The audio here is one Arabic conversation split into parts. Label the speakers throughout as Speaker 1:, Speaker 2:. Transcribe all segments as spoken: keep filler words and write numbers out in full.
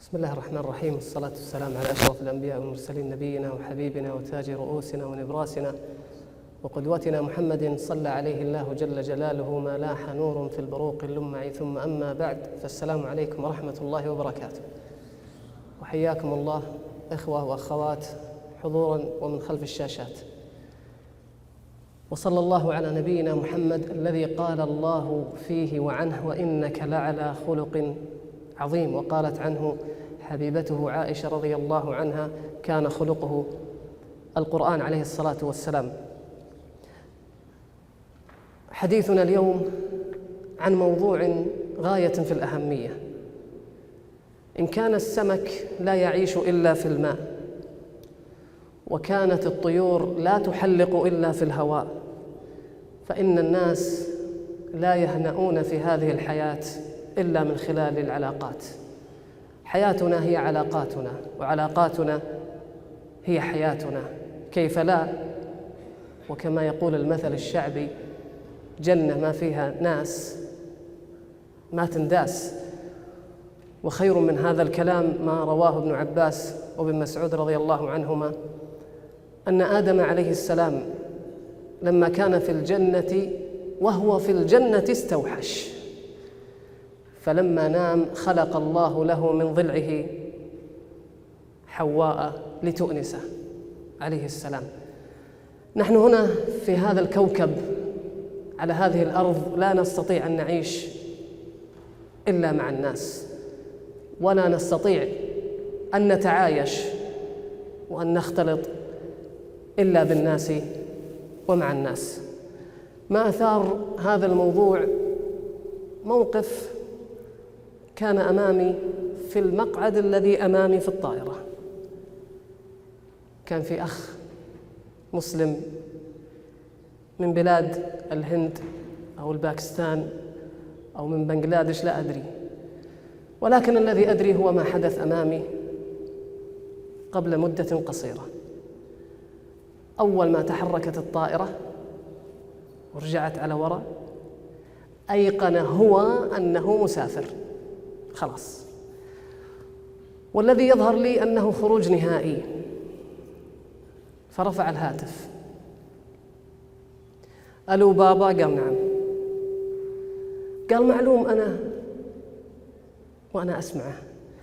Speaker 1: بسم الله الرحمن الرحيم، والصلاة والسلام على أشرف الأنبياء والمرسلين، نبينا وحبيبنا وتاج رؤوسنا ونبراسنا وقدوتنا محمد صلى عليه الله جل جلاله ما لاح نور في البروق اللمع. ثم أما بعد، فالسلام عليكم ورحمة الله وبركاته. وحياكم الله إخوة وأخوات حضورا ومن خلف الشاشات. وصلى الله على نبينا محمد الذي قال الله فيه وعنه: وإنك لعلى خلق عظيم. وقالت عنه حبيبته عائشة رضي الله عنها: كان خلقه القرآن عليه الصلاة والسلام. حديثنا اليوم عن موضوع غاية في الأهمية. إن كان السمك لا يعيش إلا في الماء، وكانت الطيور لا تحلق إلا في الهواء، فإن الناس لا يهنؤون في هذه الحياة إلا من خلال العلاقات. حياتنا هي علاقاتنا، وعلاقاتنا هي حياتنا، كيف لا؟ وكما يقول المثل الشعبي: جنة ما فيها ناس ما تنداس. وخير من هذا الكلام ما رواه ابن عباس وابن مسعود رضي الله عنهما أن آدم عليه السلام لما كان في الجنة وهو في الجنة استوحش، فلما نام خلق الله له من ضلعه حواء لتؤنسه عليه السلام. نحن هنا في هذا الكوكب على هذه الأرض لا نستطيع أن نعيش إلا مع الناس، ولا نستطيع أن نتعايش وأن نختلط إلا بالناس ومع الناس. ما أثار هذا الموضوع موقف كان أمامي في المقعد الذي أمامي في الطائرة. كان في أخ مسلم من بلاد الهند أو الباكستان أو من بنغلاديش، لا أدري، ولكن الذي أدري هو ما حدث أمامي قبل مدة قصيرة. أول ما تحركت الطائرة ورجعت على وراء، أيقن هو أنه مسافر خلاص، والذي يظهر لي أنه خروج نهائي. فرفع الهاتف: ألو بابا؟ قال نعم. قال معلوم أنا، وأنا أسمعه.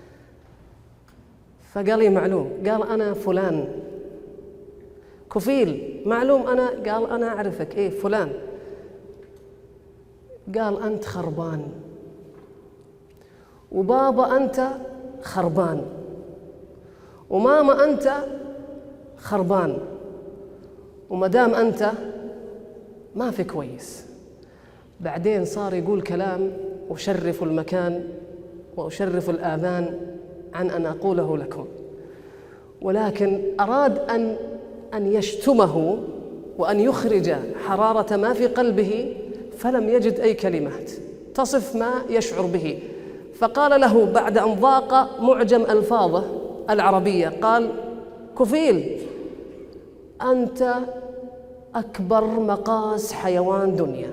Speaker 1: فقال لي معلوم. قال أنا فلان. كفيل. معلوم أنا. قال أنا أعرفك. إيه فلان. قال أنت خربان، وبابا أنت خربان، وماما أنت خربان، ومدام أنت ما في كويس. بعدين صار يقول كلام أشرف المكان وأشرف الآذان عن أن أقوله لكم، ولكن أراد أن أن يشتمه وأن يخرج حرارة ما في قلبه، فلم يجد أي كلمات تصف ما يشعر به. فقال له بعد أن ضاق معجم ألفاظه العربية، قال: كفيل، أنت أكبر مقاس حيوان دنيا.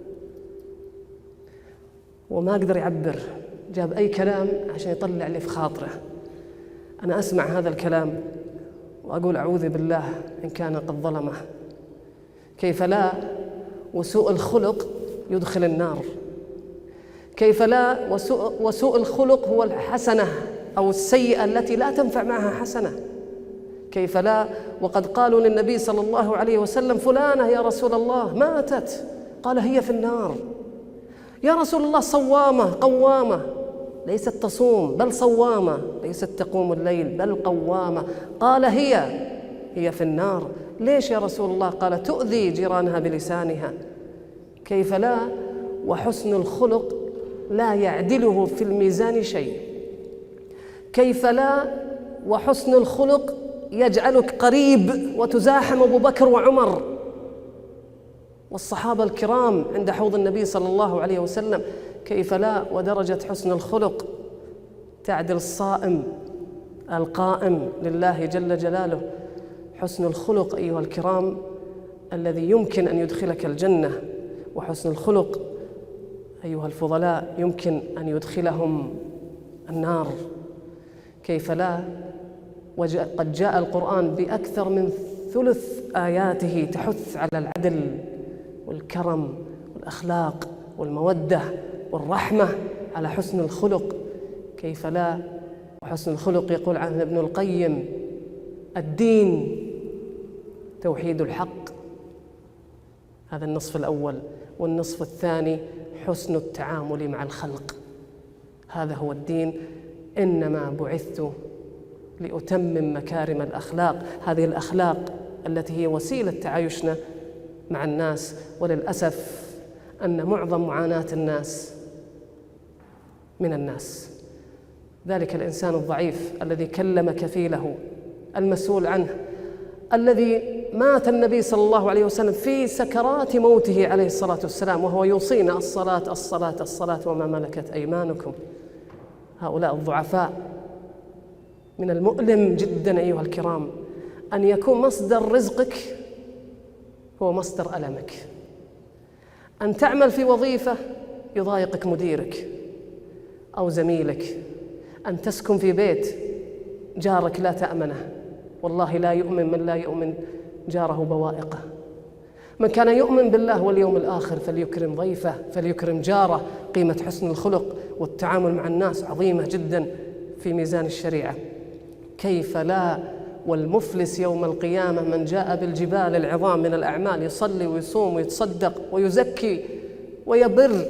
Speaker 1: وما قدر يعبر، جاب أي كلام عشان يطلع لي في خاطره. أنا أسمع هذا الكلام وأقول أعوذ بالله إن كان قد ظلمه. كيف لا؟ وسوء الخلق يدخل النار. كيف لا؟ وسوء, وسوء الخلق هو الحسنة أو السيئة التي لا تنفع معها حسنة. كيف لا؟ وقد قالوا للنبي صلى الله عليه وسلم: فلانة يا رسول الله ماتت. قال: هي في النار. يا رسول الله صوامة قوامة، ليست تصوم بل صوامة، ليست تقوم الليل بل قوامة. قال: هي هي في النار. ليش يا رسول الله؟ قال: تؤذي جيرانها بلسانها. كيف لا؟ وحسن الخلق لا يعدله في الميزان شيء. كيف لا؟ وحسن الخلق يجعلك قريب وتزاحم أبو بكر وعمر والصحابة الكرام عند حوض النبي صلى الله عليه وسلم. كيف لا؟ ودرجة حسن الخلق تعدل الصائم القائم لله جل جلاله. حسن الخلق أيها الكرام الذي يمكن أن يدخلك الجنة، وحسن الخلق أيها الفضلاء يمكن أن يدخلهم النار. كيف لا؟ وقد جاء القرآن بأكثر من ثلث آياته تحث على العدل والكرم والأخلاق والمودة والرحمة، على حسن الخلق. كيف لا؟ وحسن الخلق يقول عنه ابن القيم: الدين توحيد الحق. هذا النصف الأول. والنصف الثاني حسن التعامل مع الخلق. هذا هو الدين. إنما بعثت لأتمم مكارم الأخلاق. هذه الأخلاق التي هي وسيلة تعايشنا مع الناس. وللأسف أن معظم معاناة الناس من الناس. ذلك الإنسان الضعيف الذي كلم كفيله المسؤول عنه، الذي مات النبي صلى الله عليه وسلم في سكرات موته عليه الصلاة والسلام وهو يوصينا: الصلاة الصلاة الصلاة وما ملكت أيمانكم. هؤلاء الضعفاء. من المؤلم جدا أيها الكرام أن يكون مصدر رزقك هو مصدر ألمك. أن تعمل في وظيفة يضايقك مديرك أو زميلك، أن تسكن في بيت جارك لا تأمنه. والله لا يؤمن من لا يؤمن جاره بوائقه. من كان يؤمن بالله واليوم الآخر فليكرم ضيفه، فليكرم جاره. قيمة حسن الخلق والتعامل مع الناس عظيمة جدا في ميزان الشريعة. كيف لا؟ والمفلس يوم القيامة من جاء بالجبال العظام من الأعمال، يصلي ويصوم ويتصدق ويزكي ويبر،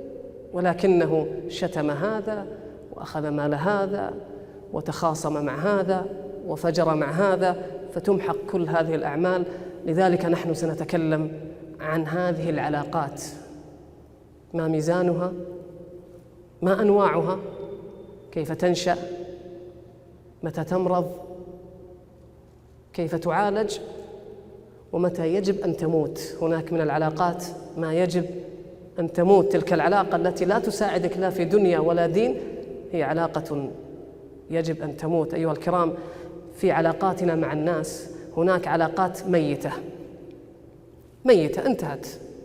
Speaker 1: ولكنه شتم هذا وأخذ مال هذا وتخاصم مع هذا وفجر مع هذا، فتمحق كل هذه الأعمال. لذلك نحن سنتكلم عن هذه العلاقات، ما ميزانها، ما أنواعها، كيف تنشأ، متى تمرض، كيف تعالج، ومتى يجب أن تموت. هناك من العلاقات ما يجب أن تموت. تلك العلاقة التي لا تساعدك لا في دنيا ولا دين هي علاقة يجب أن تموت. أيها الكرام، في علاقاتنا مع الناس هناك علاقات ميتة ميتة انتهت،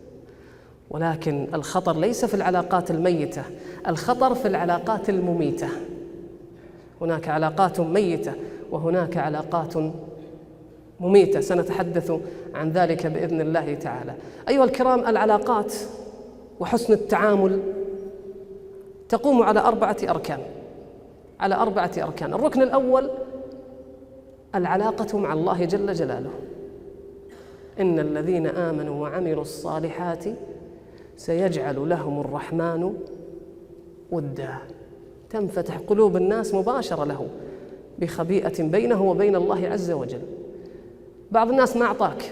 Speaker 1: ولكن الخطر ليس في العلاقات الميتة، الخطر في العلاقات المميتة. هناك علاقات ميتة وهناك علاقات مميتة، سنتحدث عن ذلك بإذن الله تعالى. أيها الكرام، العلاقات وحسن التعامل تقوم على أربعة أركان على أربعة أركان. الركن الأول العلاقة مع الله جل جلاله. إن الذين آمنوا وعملوا الصالحات سيجعل لهم الرحمن ودا. تنفتح قلوب الناس مباشرة له بخبيئة بينه وبين الله عز وجل. بعض الناس ما أعطاك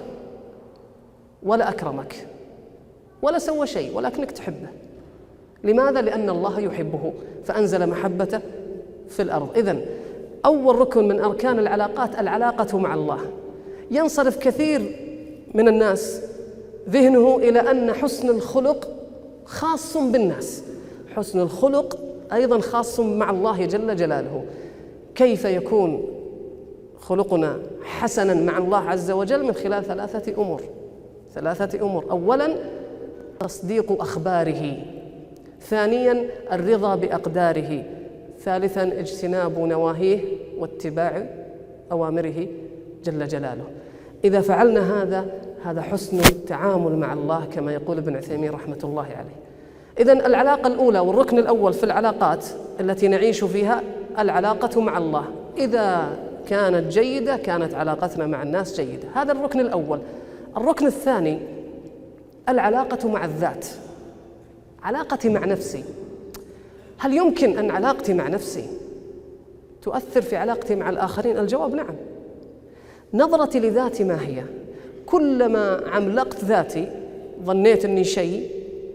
Speaker 1: ولا أكرمك ولا سوى شيء، ولكنك تحبه. لماذا؟ لأن الله يحبه فأنزل محبته في الأرض. إذن أول ركن من أركان العلاقات العلاقة مع الله. ينصرف كثير من الناس ذهنه إلى أن حسن الخلق خاص بالناس، حسن الخلق أيضا خاص مع الله جل جلاله. كيف يكون خلقنا حسنا مع الله عز وجل؟ من خلال ثلاثة أمور ثلاثة أمور أولا تصديق أخباره، ثانيا الرضا بأقداره، ثالثا اجتناب نواهيه واتباع أوامره جل جلاله. إذا فعلنا هذا هذا حسن التعامل مع الله كما يقول ابن عثيمين رحمة الله عليه. إذن العلاقة الأولى والركن الأول في العلاقات التي نعيش فيها العلاقة مع الله. إذا كانت جيدة كانت علاقتنا مع الناس جيدة. هذا الركن الأول. الركن الثاني العلاقة مع الذات، علاقتي مع نفسي. هل يمكن أن علاقتي مع نفسي تؤثر في علاقتي مع الآخرين؟ الجواب نعم. نظرتي لذاتي ما هي؟ كلما عملقت ذاتي ظنيت أني شيء،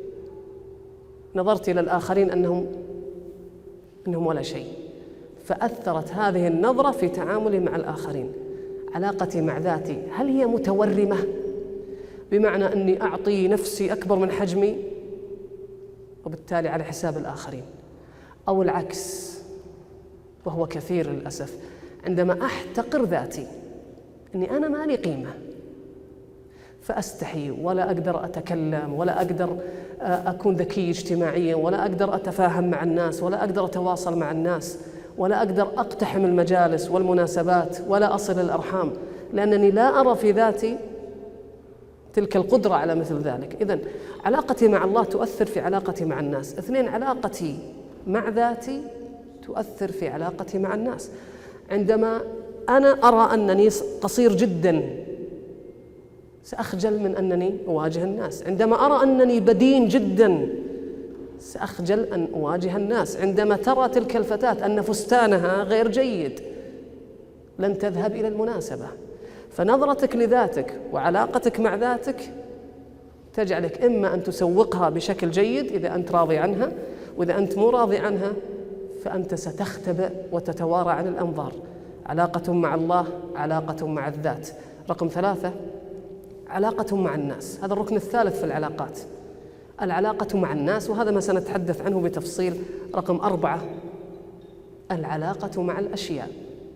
Speaker 1: نظرت إلى الآخرين أنهم أنهم ولا شيء، فأثرت هذه النظرة في تعاملي مع الآخرين. علاقتي مع ذاتي هل هي متورمة بمعنى أني أعطي نفسي أكبر من حجمي وبالتالي على حساب الآخرين، أو العكس وهو كثير للأسف، عندما أحتقر ذاتي أني أنا ما لي قيمة فأستحي ولا أقدر أتكلم ولا أقدر أكون ذكي اجتماعيا ولا أقدر أتفاهم مع الناس ولا أقدر أتواصل مع الناس، ولا أقدر أقتحم المجالس والمناسبات ولا أصل الأرحام، لأنني لا أرى في ذاتي تلك القدرة على مثل ذلك. إذن علاقتي مع الله تؤثر في علاقتي مع الناس. اثنين، علاقتي مع ذاتي تؤثر في علاقتي مع الناس. عندما أنا أرى أنني قصير جداً سأخجل من أنني أواجه الناس. عندما أرى أنني بدين جداً سأخجل أن أواجه الناس. عندما ترى تلك الفتاة أن فستانها غير جيد لن تذهب إلى المناسبة. فنظرتك لذاتك وعلاقتك مع ذاتك تجعلك إما أن تسوقها بشكل جيد إذا أنت راضي عنها، وإذا أنت مو راضي عنها فأنت ستختبئ وتتوارى عن الأنظار. علاقة مع الله، علاقة مع الذات. رقم ثلاثة، علاقة مع الناس. هذا الركن الثالث في العلاقات، العلاقة مع الناس، وهذا ما سنتحدث عنه بتفصيل. رقم أربعة، العلاقة مع الأشياء.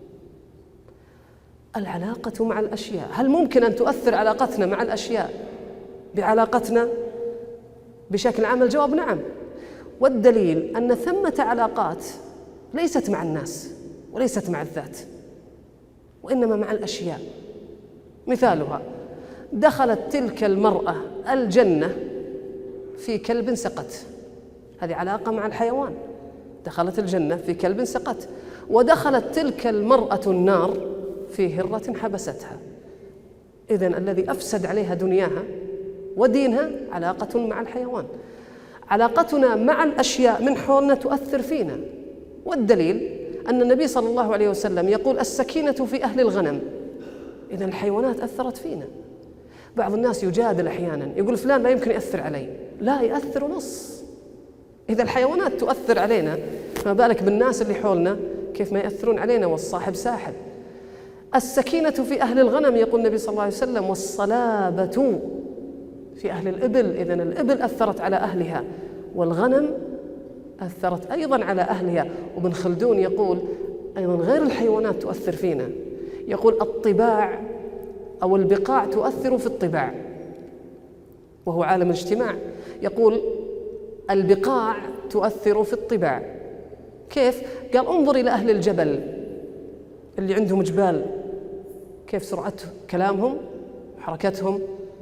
Speaker 1: العلاقة مع الأشياء، هل ممكن أن تؤثر علاقتنا مع الأشياء بعلاقتنا بشكل عام؟ الجواب نعم، والدليل أن ثمة علاقات ليست مع الناس وليست مع الذات، وإنما مع الأشياء. مثالها، دخلت تلك المرأة الجنة في كلب سقط، هذه علاقة مع الحيوان. دخلت الجنة في كلب سقط. ودخلت تلك المرأة النار في هرة حبستها. إذن الذي أفسد عليها دنياها ودينها علاقة مع الحيوان. علاقتنا مع الأشياء من حولنا تؤثر فينا، والدليل أن النبي صلى الله عليه وسلم يقول السكينة في أهل الغنم. إذن الحيوانات أثرت فينا. بعض الناس يجادل أحيانا يقول فلان لا يمكن يأثر علي، لا يأثر نص. إذا الحيوانات تؤثر علينا فما بالك بالناس اللي حولنا كيف ما يأثرون علينا، والصاحب ساحب. السكينة في أهل الغنم يقول النبي صلى الله عليه وسلم، والصلابة في أهل الإبل. إذن الإبل أثرت على أهلها، والغنم أثرت أيضا على أهلها. وابن خلدون يقول أيضا غير الحيوانات تؤثر فينا، يقول الطباع أو البقاع تؤثر في الطباع، وهو عالم الاجتماع. يقول البقاع تؤثر في الطباع. كيف؟ قال انظر إلى أهل الجبل اللي عندهم جبال، كيف سرعة كلامهم وحركتهم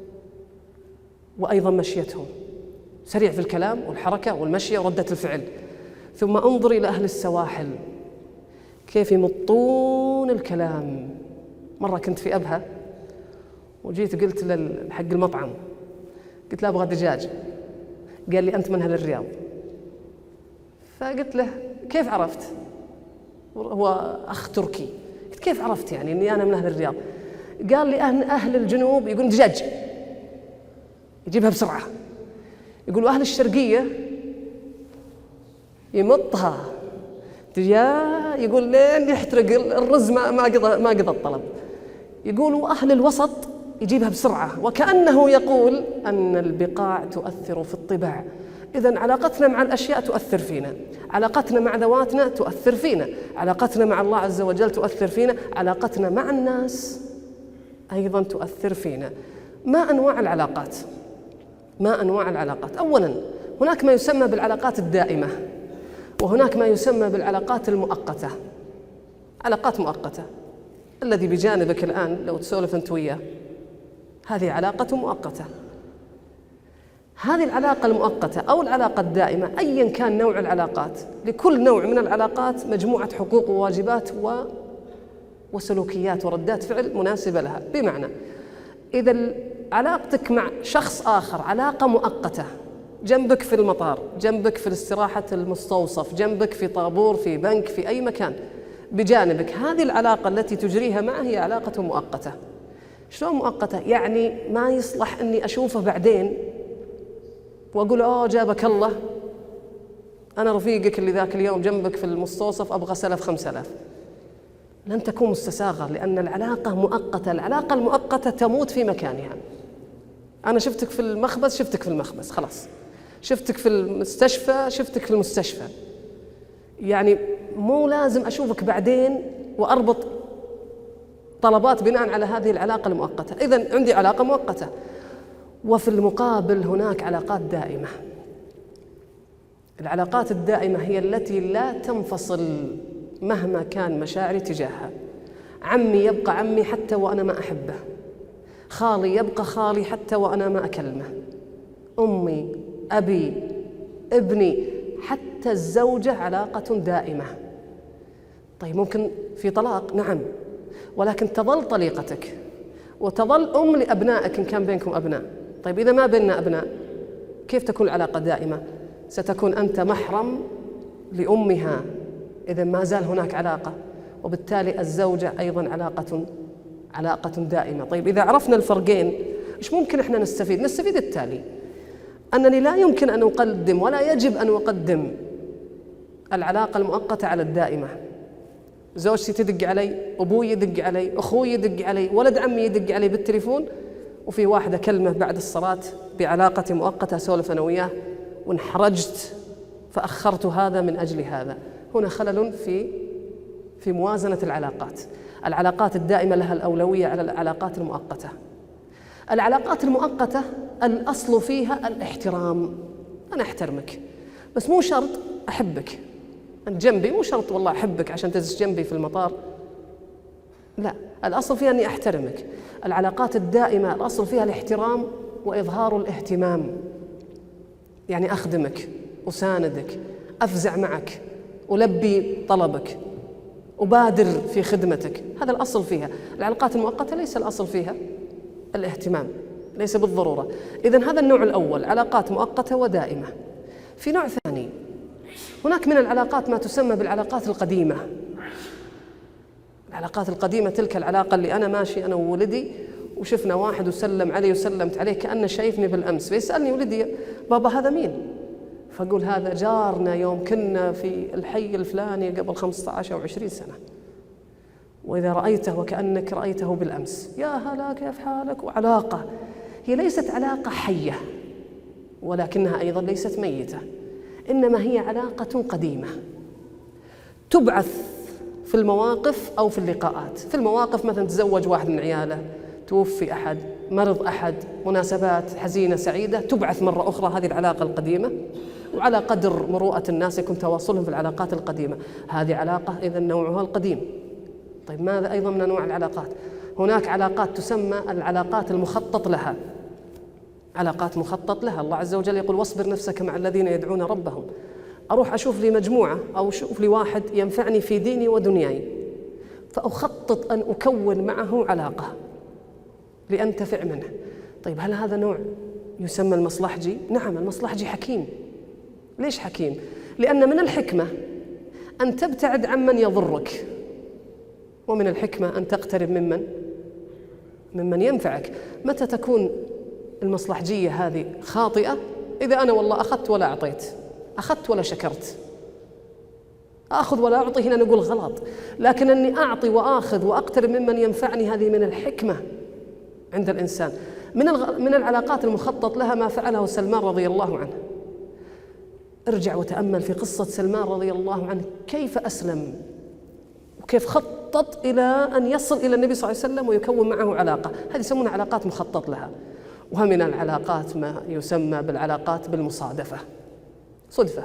Speaker 1: وأيضا مشيتهم، سريع في الكلام والحركة والمشي وردة الفعل. ثم انظر إلى أهل السواحل كيف يمطون الكلام. مرة كنت في أبها وجيت قلت لحق المطعم، قلت له أبغى دجاج، قال لي أنت من أهل الرياض. فقلت له كيف عرفت؟ هو أخ تركي. قلت كيف عرفت يعني أني أنا من أهل الرياض؟ قال لي أهل, أهل الجنوب يقولون دجاج يجيبها بسرعة، يقولوا أهل الشرقية يمطها دجاج، يقول لين يحترق الرز ما ما قضى ما قضى الطلب. يقولوا أهل الوسط يجيبها بسرعة، وكأنه يقول أن البقاع تؤثر في الطباع. إذن علاقتنا مع الأشياء تؤثر فينا، علاقتنا مع ذواتنا تؤثر فينا، علاقتنا مع الله عز وجل تؤثر فينا، علاقتنا مع الناس أيضا تؤثر فينا. ما أنواع العلاقات؟ ما أنواع العلاقات؟ أولا هناك ما يسمى بالعلاقات الدائمة، وهناك ما يسمى بالعلاقات المؤقتة. علاقات مؤقتة، الذي بجانبك الآن لو تسولف أنت وياه هذه علاقة مؤقتة. هذه العلاقة المؤقتة أو العلاقة الدائمة أيا كان نوع العلاقات، لكل نوع من العلاقات مجموعة حقوق وواجبات و... وسلوكيات وردات فعل مناسبة لها. بمعنى إذا علاقتك مع شخص آخر علاقة مؤقتة، جنبك في المطار، جنبك في الاستراحة المستوصف، جنبك في طابور في بنك في أي مكان بجانبك، هذه العلاقة التي تجريها معه هي علاقة مؤقتة. شلون مؤقتة؟ يعني ما يصلح أني أشوفه بعدين وأقول أوه جابك الله أنا رفيقك اللي ذاك اليوم جنبك في المستوصف أبغى سلف خمسة آلاف. لن تكون مستساغة، لأن العلاقة مؤقتة. العلاقة المؤقتة تموت في مكانها. أنا شفتك في المخبز، شفتك في المخبز، خلاص. شفتك في المستشفى، شفتك في المستشفى. يعني مو لازم أشوفك بعدين وأربط طلبات بناء على هذه العلاقة المؤقتة. إذن عندي علاقة مؤقتة. وفي المقابل هناك علاقات دائمة. العلاقات الدائمة هي التي لا تنفصل مهما كان مشاعري تجاهها. عمي يبقى عمي حتى وأنا ما أحبه، خالي يبقى خالي حتى وأنا ما أكلمه، أمي، أبي، ابني، حتى الزوجة علاقة دائمة. طيب ممكن في طلاق، نعم، ولكن تظل طليقتك وتظل أم لأبنائك إن كان بينكم أبناء. طيب إذا ما بيننا أبناء كيف تكون العلاقة دائمة؟ ستكون أنت محرم لأمها إذا ما زال هناك علاقة، وبالتالي الزوجة أيضا علاقة علاقة دائمة. طيب إذا عرفنا الفرقين إيش ممكن إحنا نستفيد؟ نستفيد التالي: أنني لا يمكن أن أقدم ولا يجب أن أقدم العلاقة المؤقتة على الدائمة. زوجتي تدق علي، أبوي يدق علي، أخوي يدق علي، ولد عمي يدق علي بالتليفون، وفي واحدة كلمة بعد الصلاة بعلاقة مؤقتة أسولف أنا وياه وانحرجت فأخرت هذا من أجل هذا. هنا خلل في في موازنة العلاقات. العلاقات الدائمة لها الأولوية على العلاقات المؤقتة. العلاقات المؤقتة الأصل فيها الاحترام. أنا أحترمك، بس مو شرط أحبك. أنت جنبي، مو شرط والله أحبك عشان تجلس جنبي في المطار، لا، الأصل فيها أني أحترمك. العلاقات الدائمة الأصل فيها الاحترام وإظهار الاهتمام، يعني أخدمك، أساندك، أفزع معك، ألبي طلبك، أبادر في خدمتك، هذا الأصل فيها. العلاقات المؤقتة ليس الأصل فيها الاهتمام، ليس بالضرورة. إذن هذا النوع الأول، علاقات مؤقتة ودائمة. في نوع ثاني، هناك من العلاقات ما تسمى بالعلاقات القديمة. العلاقات القديمة تلك العلاقة اللي أنا ماشي أنا وولدي وشفنا واحد وسلم علي وسلمت عليه كأنه شايفني بالأمس، فيسألني ولدي: بابا هذا مين؟ فأقول: هذا جارنا يوم كنا في الحي الفلاني قبل خمسة عشر أو عشرين سنة، وإذا رأيته وكأنك رأيته بالأمس، يا هلا كيف حالك. وعلاقة هي ليست علاقة حية، ولكنها أيضا ليست ميتة، إنما هي علاقة قديمة تبعث في المواقف أو في اللقاءات. في المواقف مثلا تزوج واحد من عياله، توفي أحد، مرض أحد، مناسبات حزينة سعيدة، تبعث مرة أخرى هذه العلاقة القديمة. وعلى قدر مروءة الناس يكون تواصلهم في العلاقات القديمة. هذه علاقة إذا نوعها القديم. طيب ماذا أيضا من أنواع العلاقات؟ هناك علاقات تسمى العلاقات المخطط لها. علاقات مخطط لها، الله عز وجل يقول: واصبر نفسك مع الذين يدعون ربهم. أروح أشوف لي مجموعة أو أشوف لي واحد ينفعني في ديني ودنياي، فأخطط أن أكون معه علاقة لأنتفع منه. طيب هل هذا نوع يسمى المصلحجي؟ نعم، المصلحجي حكيم. ليش حكيم؟ لأن من الحكمة أن تبتعد عمن يضرك، ومن الحكمة أن تقترب ممن ممن ينفعك. متى تكون المصلحجية هذه خاطئة؟ إذا أنا والله أخذت ولا أعطيت، أخذت ولا شكرت. أخذ ولا أعطي هنا نقول غلط، لكن أني أعطي وآخذ وأقترب ممن ينفعني هذه من الحكمة عند الإنسان. من الغ... من العلاقات المخطط لها ما فعله سلمان رضي الله عنه. ارجع وتأمل في قصة سلمان رضي الله عنه، كيف أسلم وكيف خطط إلى أن يصل إلى النبي صلى الله عليه وسلم ويكون معه علاقة. هذه يسمونها علاقات مخطط لها. ومن العلاقات ما يسمى بالعلاقات بالمصادفة، صدفة.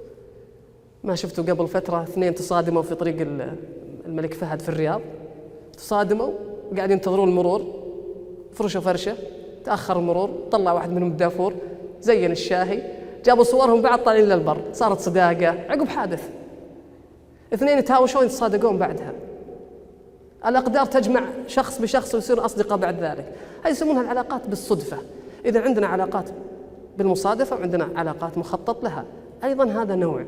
Speaker 1: ما شفتوا قبل فترة اثنين تصادموا في طريق الملك فهد في الرياض، تصادموا وقاعدين ينتظرون المرور، فرشوا فرشة، تأخر المرور، طلع واحد منهم الدافور، زين الشاهي، جابوا صورهم بعد طالعين للبر، صارت صداقة عقب حادث. اثنين يتهاوشون يتصادقون بعدها. الأقدار تجمع شخص بشخص ويصيرون أصدقاء بعد ذلك. هذه يسمونها العلاقات بالصدفة. إذا عندنا علاقات بالمصادفة وعندنا علاقات مخطط لها، أيضا هذا نوع.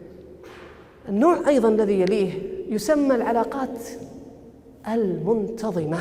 Speaker 1: النوع أيضا الذي يليه يسمى العلاقات المنتظمة،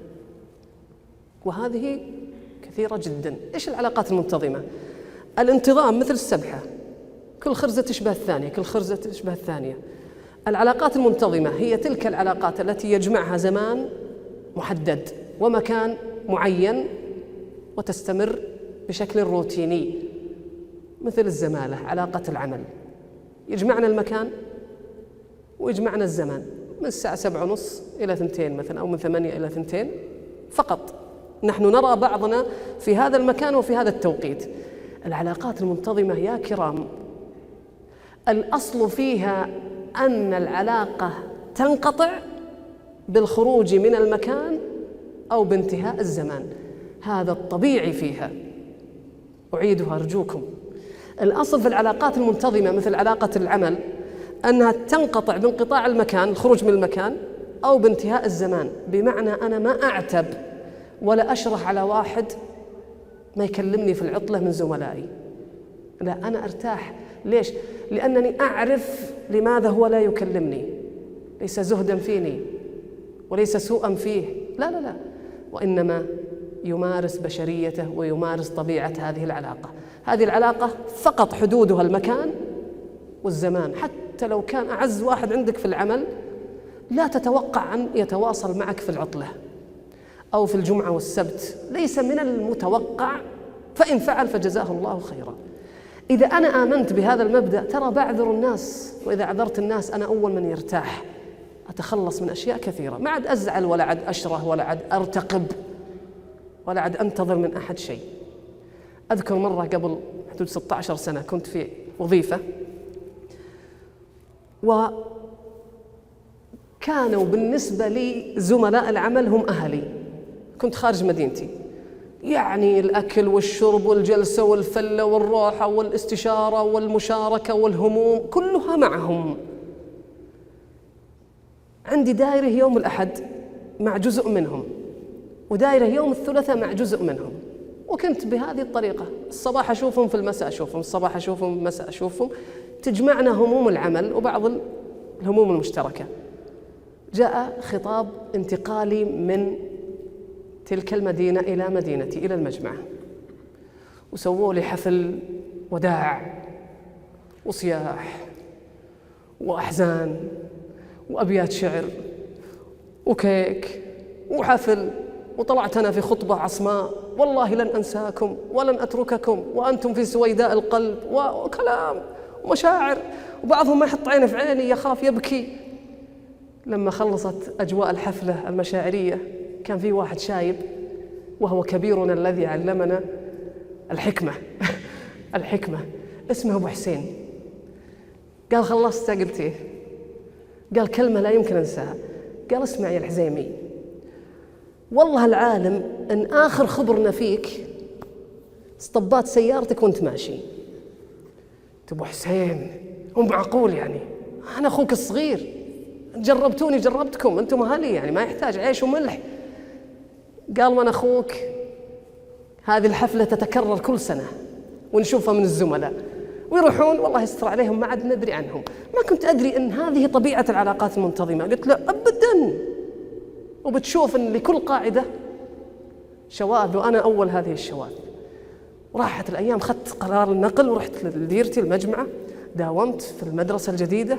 Speaker 1: وهذه كثيرة جدا. إيش العلاقات المنتظمة؟ الانتظام مثل السبحة، كل خرزة تشبه الثانية، كل خرزة تشبه الثانية. العلاقات المنتظمة هي تلك العلاقات التي يجمعها زمان محدد ومكان معين وتستمر بشكل روتيني، مثل الزمالة، علاقة العمل، يجمعنا المكان ويجمعنا الزمان، من الساعة سبعة ونص إلى ثنتين مثلا، أو من ثمانية إلى ثنتين فقط، نحن نرى بعضنا في هذا المكان وفي هذا التوقيت. العلاقات المنتظمة يا كرام الأصل فيها أن العلاقة تنقطع بالخروج من المكان أو بانتهاء الزمان، هذا الطبيعي فيها. أعيدها أرجوكم، الأصل في العلاقات المنتظمة مثل علاقة العمل أنها تنقطع بانقطاع المكان، الخروج من المكان، أو بانتهاء الزمان، بمعنى أنا ما أعتب ولا أشرح على واحد ما يكلمني في العطلة من زملائي، لا، أنا أرتاح. ليش؟ لأنني أعرف لماذا هو لا يكلمني، ليس زهدا فيني وليس سوءا فيه، لا لا لا، وإنما يمارس بشريته ويمارس طبيعة هذه العلاقة. هذه العلاقة فقط حدودها المكان والزمان، حتى لو كان أعز واحد عندك في العمل لا تتوقع أن يتواصل معك في العطلة أو في الجمعة والسبت، ليس من المتوقع، فإن فعل فجزاه الله خيرا. إذا أنا آمنت بهذا المبدأ ترى بعذر الناس، وإذا عذرت الناس أنا أول من يرتاح، أتخلص من أشياء كثيرة، ما عاد أزعل ولا عاد أشره ولا عاد أرتقب ولا عاد أنتظر من أحد شيء. أذكر مرة قبل حدود ستة عشر سنة كنت في وظيفة، وكانوا بالنسبة لي زملاء العمل هم أهلي، كنت خارج مدينتي، يعني الأكل والشرب والجلسة والفلة والراحة والاستشارة والمشاركة والهموم كلها معهم. عندي دائرة يوم الأحد مع جزء منهم، ودائرة يوم الثلاثاء مع جزء منهم، وكنت بهذه الطريقة، الصباح أشوفهم، في المساء أشوفهم، الصباح أشوفهم، المساء أشوفهم، تجمعنا هموم العمل وبعض الهموم المشتركة. جاء خطاب انتقالي من تلك المدينة إلى مدينتي إلى المجمع، وسووا لي حفل وداع وصياح وأحزان وأبيات شعر وكيك وحفل، وطلعت أنا في خطبة عصماء، والله لن أنساكم ولن أترككم وأنتم في سويداء القلب، وكلام ومشاعر، وبعضهم ما يحط عينه في عيني يخاف يبكي. لما خلصت أجواء الحفلة المشاعرية كان في واحد شايب، وهو كبيرنا الذي علمنا الحكمة الحكمة، اسمه أبو حسين. قال خلصت؟ قلت إيه؟ قال كلمة لا يمكن أنساها، قال اسمع يا الحزيمي، والله العالم أن آخر خبرنا فيك اسطبات سيارتك وانت ماشي. أبو حسين، هو معقول يعني؟ أنا أخوك الصغير، جربتوني جربتكم، أنتم أهلي، يعني ما يحتاج عيش وملح. قال وأنا أخوك هذه الحفلة تتكرر كل سنة ونشوفها من الزملاء ويروحون والله يستر عليهم ما عاد ندري عنهم. ما كنت أدري أن هذه طبيعة العلاقات المنتظمة. قلت له أبداً، وبتشوف أن لكل قاعدة شواذ، وأنا أول هذه الشواذ. راحت الأيام، خدت قرار النقل ورحت لديرتي المجمعة، داومت في المدرسة الجديدة.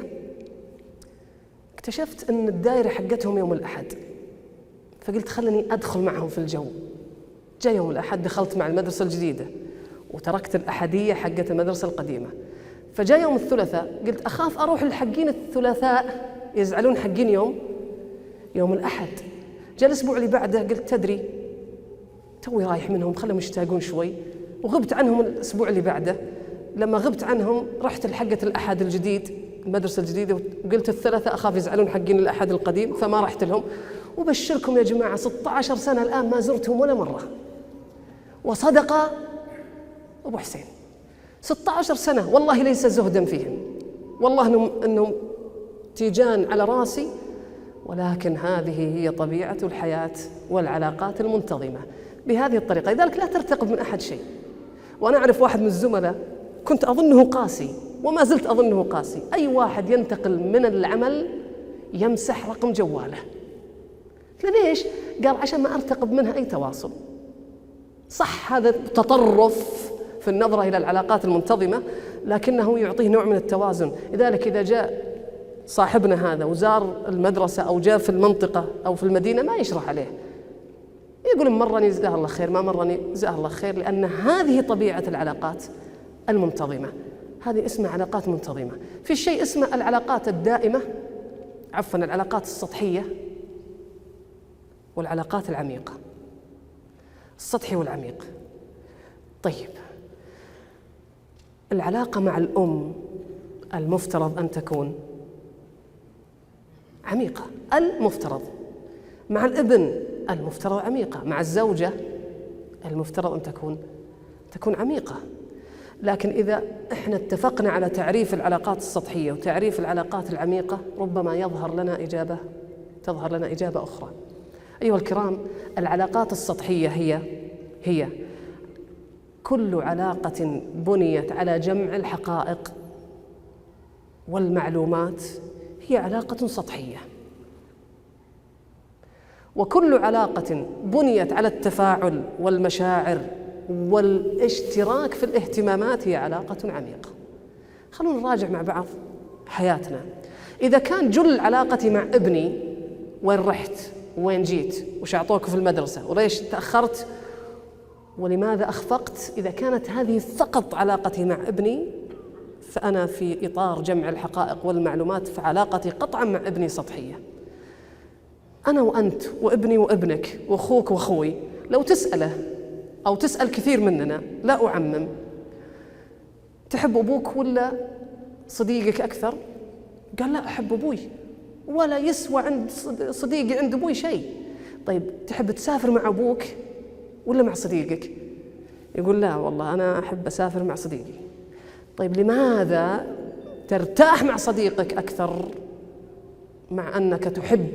Speaker 1: اكتشفت أن الدائرة حقتهم يوم الأحد، فقلت خلني أدخل معهم في الجو. جاء يوم الأحد دخلت مع المدرسة الجديدة وتركت الأحدية حقت المدرسة القديمة. فجاء يوم الثلاثاء قلت أخاف أروح للحقين الثلاثاء يزعلون حقين يوم يوم الأحد. جاء الأسبوع اللي بعده قلت تدري توي رايح منهم، خلهم يشتاقون شوي، وغبت عنهم الأسبوع اللي بعده. لما غبت عنهم رحت لحقة الأحد الجديد، المدرسة الجديدة، وقلت الثلاثاء أخاف يزعلون حقين الأحد القديم، فما رحت لهم. وبشركم يا جماعة ستة عشر سنة الآن ما زرتهم ولا مرة. وصدق أبو حسين، ستة عشر سنة والله ليس زهدا فيهم، والله أنهم, أنهم تيجان على راسي، ولكن هذه هي طبيعة الحياة والعلاقات المنتظمة بهذه الطريقة. لذلك لا ترتقب من أحد شيء. وأنا أعرف واحد من الزملاء كنت أظنه قاسي وما زلت أظنه قاسي، أي واحد ينتقل من العمل يمسح رقم جواله. ليش؟ قال عشان ما أرتقب منها أي تواصل. صح هذا تطرف في النظرة إلى العلاقات المنتظمة، لكنه يعطيه نوع من التوازن. لذلك إذا جاء صاحبنا هذا وزار المدرسة أو جاء في المنطقة أو في المدينة ما يشرح عليه، يقول مرني جزاه الله خير، ما مرني جزاه الله خير، لأن هذه طبيعة العلاقات المنتظمة. هذه اسمها علاقات منتظمة. في شيء اسمه العلاقات الدائمة، عفوا العلاقات السطحية والعلاقات العميقة. السطحي والعميق. طيب، العلاقة مع الأم المفترض أن تكون عميقة، المفترض. مع الابن المفترض عميقة، مع الزوجة المفترض أن تكون تكون عميقة. لكن إذا إحنا اتفقنا على تعريف العلاقات السطحية وتعريف العلاقات العميقة، ربما يظهر لنا إجابة تظهر لنا إجابة أخرى. أيها الكرام، العلاقات السطحية هي هي كل علاقة بنيت على جمع الحقائق والمعلومات هي علاقة سطحية، وكل علاقة بنيت على التفاعل والمشاعر والاشتراك في الاهتمامات هي علاقة عميقة. خلونا نراجع مع بعض حياتنا. إذا كان جل علاقتي مع ابني وين رحت وين جيت وش أعطوك في المدرسة وليش تأخرت ولماذا أخفقت، إذا كانت هذه فقط علاقتي مع ابني فأنا في إطار جمع الحقائق والمعلومات، فعلاقتي قطعا مع ابني سطحية. أنا وأنت وابني وابنك وأخوك وأخوي لو تسأله أو تسأل كثير مننا، لا أعمم، تحب أبوك ولا صديقك أكثر؟ قال لا أحب أبوي، ولا يسوى عند صديقي عند أبوي شيء. طيب تحب تسافر مع أبوك ولا مع صديقك؟ يقول لا والله أنا أحب أسافر مع صديقي. طيب لماذا ترتاح مع صديقك أكثر مع أنك تحب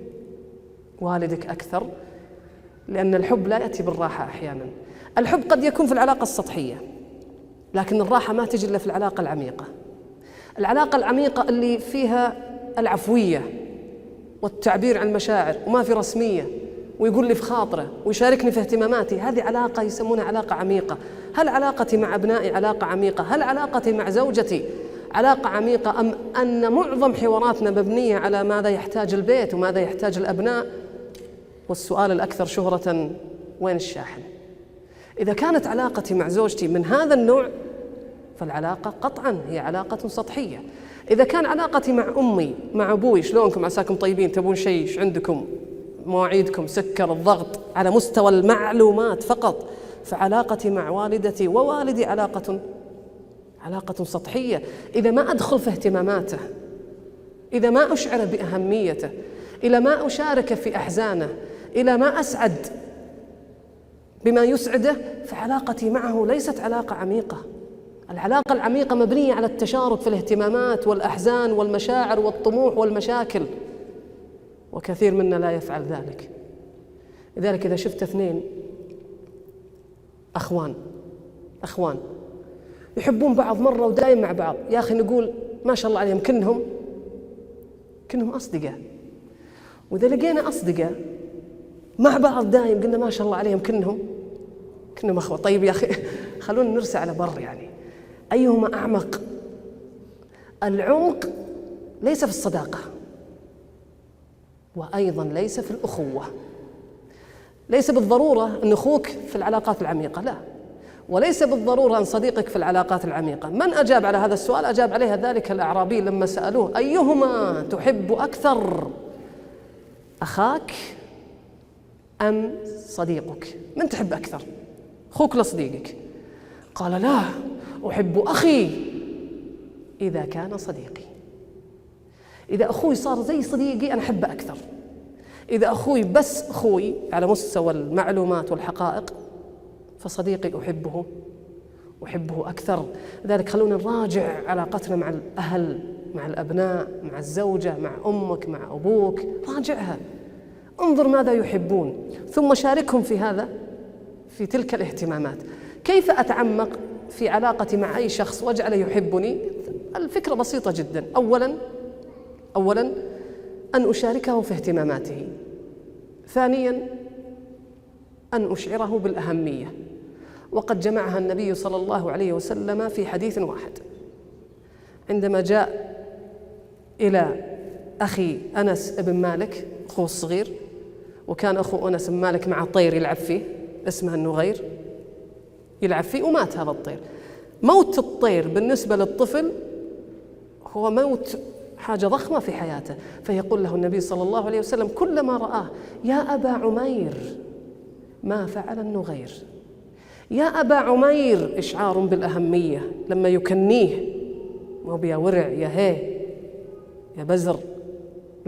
Speaker 1: والدك أكثر؟ لأن الحب لا يأتي بالراحة أحيانا. الحب قد يكون في العلاقة السطحية، لكن الراحة ما تجي إلا في العلاقة العميقة. العلاقة العميقة اللي فيها العفوية والتعبير عن المشاعر وما في رسمية، ويقول لي في خاطره ويشاركني في اهتماماتي، هذه علاقة يسمونها علاقة عميقة. هل علاقتي مع أبنائي علاقة عميقة؟ هل علاقتي مع زوجتي علاقة عميقة؟ أم أن معظم حواراتنا مبنية على ماذا يحتاج البيت وماذا يحتاج الأبناء؟ والسؤال الأكثر شهرة، وين الشاحن؟ إذا كانت علاقتي مع زوجتي من هذا النوع فالعلاقة قطعا هي علاقة سطحية. إذا كان علاقتي مع أمي مع أبوي، شلونكم عساكم طيبين، تبون شيء ايش عندكم، مواعيدكم، سكر، الضغط، على مستوى المعلومات فقط، فعلاقتي مع والدتي ووالدي علاقة علاقة سطحية. إذا ما أدخل في اهتماماته، إذا ما أشعر بأهميته، إذا ما أشارك في أحزانه، إذا ما أسعد بما يسعده، فعلاقتي معه ليست علاقة عميقة. العلاقة العميقة مبنية على التشارك في الاهتمامات والأحزان والمشاعر والطموح والمشاكل، وكثير منا لا يفعل ذلك. لذلك إذا شفت اثنين أخوان أخوان يحبون بعض مرة ودائم مع بعض، يا أخي نقول ما شاء الله عليهم كنهم كنهم أصدقاء. وإذا لقينا أصدقاء مع بعض دائم قلنا ما شاء الله عليهم كنهم كنهم أخوة. طيب يا أخي خلونا نرسى على بر، يعني أيهما أعمق؟ العمق ليس في الصداقة، وأيضا ليس في الأخوة. ليس بالضرورة أن أخوك في العلاقات العميقة، لا، وليس بالضرورة أن صديقك في العلاقات العميقة. من أجاب على هذا السؤال؟ أجاب عليها ذلك الأعرابي لما سألوه أيهما تحب أكثر، أخاك أم صديقك؟ من تحب أكثر، أخوك ولا صديقك؟ قال لا، أحب أخي إذا كان صديقي. إذا أخوي صار زي صديقي أنا أحبه أكثر. إذا أخوي بس أخوي على مستوى المعلومات والحقائق فصديقي أحبه أحبه أكثر. لذلك خلونا نراجع علاقتنا مع الأهل، مع الأبناء، مع الزوجة، مع أمك، مع أبوك، راجعها، انظر ماذا يحبون، ثم شاركهم في هذا في تلك الاهتمامات. كيف أتعمق في علاقتي مع أي شخص واجعله يحبني؟ الفكرة بسيطة جدا. أولا أولا أن أشاركه في اهتماماته. ثانيا أن أشعره بالأهمية، وقد جمعها النبي صلى الله عليه وسلم في حديث واحد عندما جاء إلى أخي أنس بن مالك أخوه الصغير، وكان أخو أنس بن مالك مع طير يلعب فيه اسمه النغير، يلعب فيه ومات هذا الطير. موت الطير بالنسبة للطفل هو موت حاجة ضخمة في حياته، فيقول له النبي صلى الله عليه وسلم كلما رآه يا أبا عمير ما فعل النغير. يا أبا عمير إشعار بالأهمية، لما يكنيه مو بيا ورع يا هي يا بزر، لا،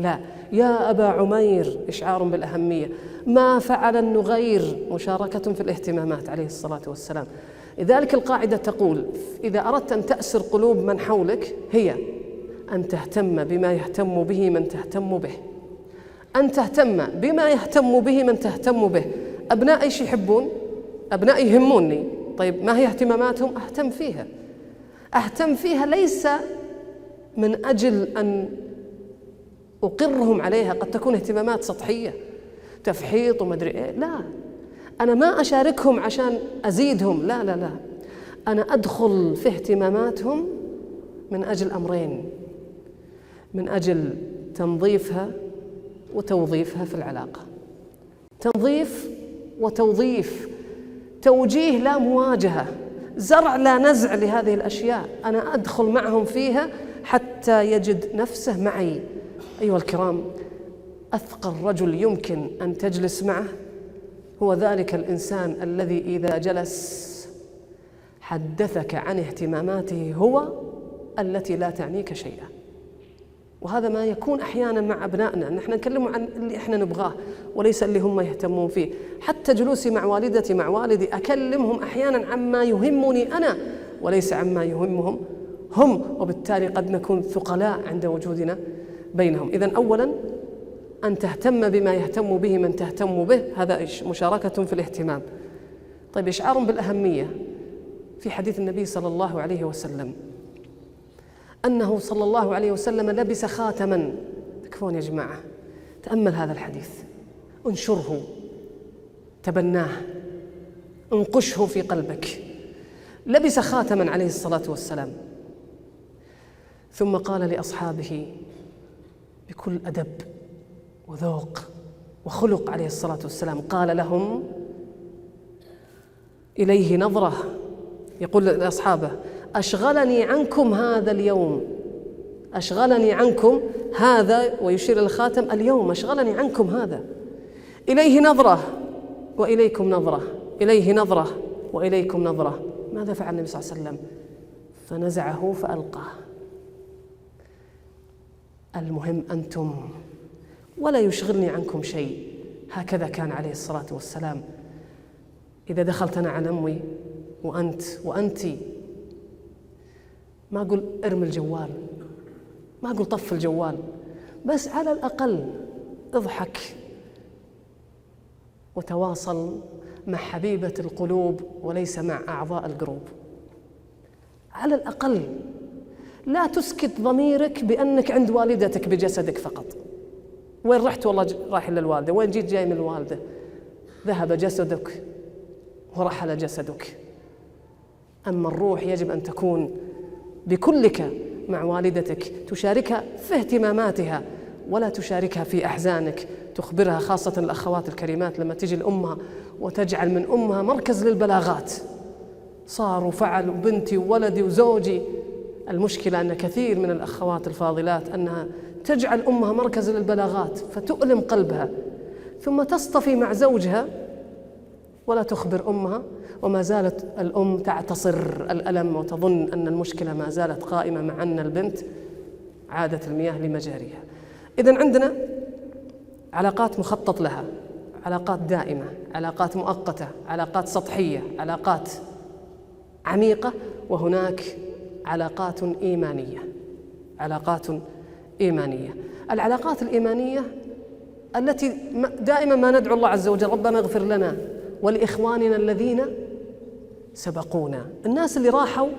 Speaker 1: يا أبا عمير إشعار بالأهمية، ما فعل النغير مشاركة في الاهتمامات عليه الصلاة والسلام. لذلك القاعدة تقول إذا أردت أن تأسر قلوب من حولك هي أن تهتم بما يهتم به من تهتم به، أن تهتم بما يهتم به من تهتم به. أبناء إيش يحبون؟ أبناء يهموني، طيب ما هي اهتماماتهم؟ أهتم فيها، أهتم فيها ليس من أجل أن أقرهم عليها، قد تكون اهتمامات سطحية تفحيط ومدري إيه، لا، أنا ما أشاركهم عشان أزيدهم، لا لا لا، أنا أدخل في اهتماماتهم من أجل أمرين، من أجل تنظيفها وتوظيفها في العلاقة. تنظيف وتوظيف، توجيه لا مواجهة، زرع لا نزع لهذه الأشياء، أنا أدخل معهم فيها حتى يجد نفسه معي. أيها الكرام، أثقل رجل يمكن أن تجلس معه هو ذلك الإنسان الذي إذا جلس حدثك عن اهتماماته هو التي لا تعنيك شيئا. وهذا ما يكون أحيانا مع أبنائنا، نحن نكلم عن اللي إحنا نبغاه وليس اللي هم يهتمون فيه. حتى جلوسي مع والدتي مع والدي أكلمهم أحيانا عما يهمني أنا وليس عما يهمهم هم، وبالتالي قد نكون ثقلاء عند وجودنا بينهم. إذن أولا أن تهتم بما يهتم به من تهتم به، هذا مشاركة في الاهتمام. طيب إشعار بالأهمية، في حديث النبي صلى الله عليه وسلم أنه صلى الله عليه وسلم لبس خاتما. تكفون يا جماعة، تأمل هذا الحديث، انشره، تبناه، انقشه في قلبك. لبس خاتما عليه الصلاة والسلام، ثم قال لأصحابه بكل أدب وذوق وخلق عليه الصلاة والسلام، قال لهم إليه نظرة، يقول لأصحابه أشغلني عنكم هذا اليوم، أشغلني عنكم هذا، ويشير الخاتم اليوم، أشغلني عنكم هذا. إليه نظرة وإليكم نظرة، إليه نظرة وإليكم نظرة. ماذا فعل النبي صلى الله عليه وسلم؟ فنزعه فألقاه. المهم أنتم، ولا يشغلني عنكم شيء. هكذا كان عليه الصلاة والسلام. إذا دخلت أنا على أمي وأنت وأنتي، ما أقول ارمي الجوال، ما أقول طف الجوال، بس على الأقل اضحك وتواصل مع حبيبة القلوب وليس مع أعضاء القلوب. على الأقل لا تسكت ضميرك بأنك عند والدتك بجسدك فقط. وين رحت؟ والله رايح للوالدة. وين جيت؟ جاي من الوالدة. ذهب جسدك ورحل جسدك، أما الروح يجب أن تكون بكلك مع والدتك، تشاركها في اهتماماتها ولا تشاركها في أحزانك، تخبرها، خاصة الأخوات الكريمات لما تجي لأمها وتجعل من أمها مركز للبلاغات، صار وفعل وبنتي وولدي وزوجي. المشكلة أن كثير من الأخوات الفاضلات أنها تجعل أمها مركز للبلاغات فتؤلم قلبها، ثم تصطفي مع زوجها ولا تخبر أمها، وما زالت الأم تعتصر الألم وتظن أن المشكلة ما زالت قائمة مع أن البنت عادت المياه لمجاريها. إذن عندنا علاقات مخطط لها، علاقات دائمة، علاقات مؤقتة، علاقات سطحية، علاقات عميقة، وهناك علاقات إيمانية. علاقات إيمانية. العلاقات الإيمانية التي دائما ما ندعو الله عز وجل ربنا اغفر لنا ولإخواننا الذين سبقونا. الناس اللي راحوا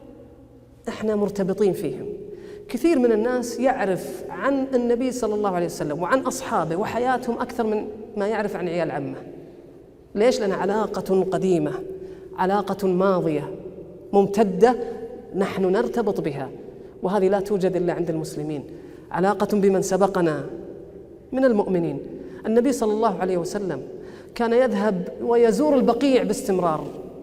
Speaker 1: احنا مرتبطين فيهم. كثير من الناس يعرف عن النبي صلى الله عليه وسلم وعن أصحابه وحياتهم أكثر من ما يعرف عن عيال عمه. ليش؟ لنا علاقة قديمة، علاقة ماضية ممتدة نحن نرتبط بها، وهذه لا توجد إلا عند المسلمين. علاقة بمن سبقنا من المؤمنين. النبي صلى الله عليه وسلم كان يذهب ويزور البقيع باستمرار،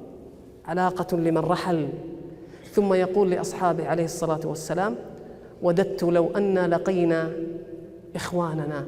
Speaker 1: علاقة لمن رحل. ثم يقول لأصحابه عليه الصلاة والسلام وددت لو أن لقينا إخواننا.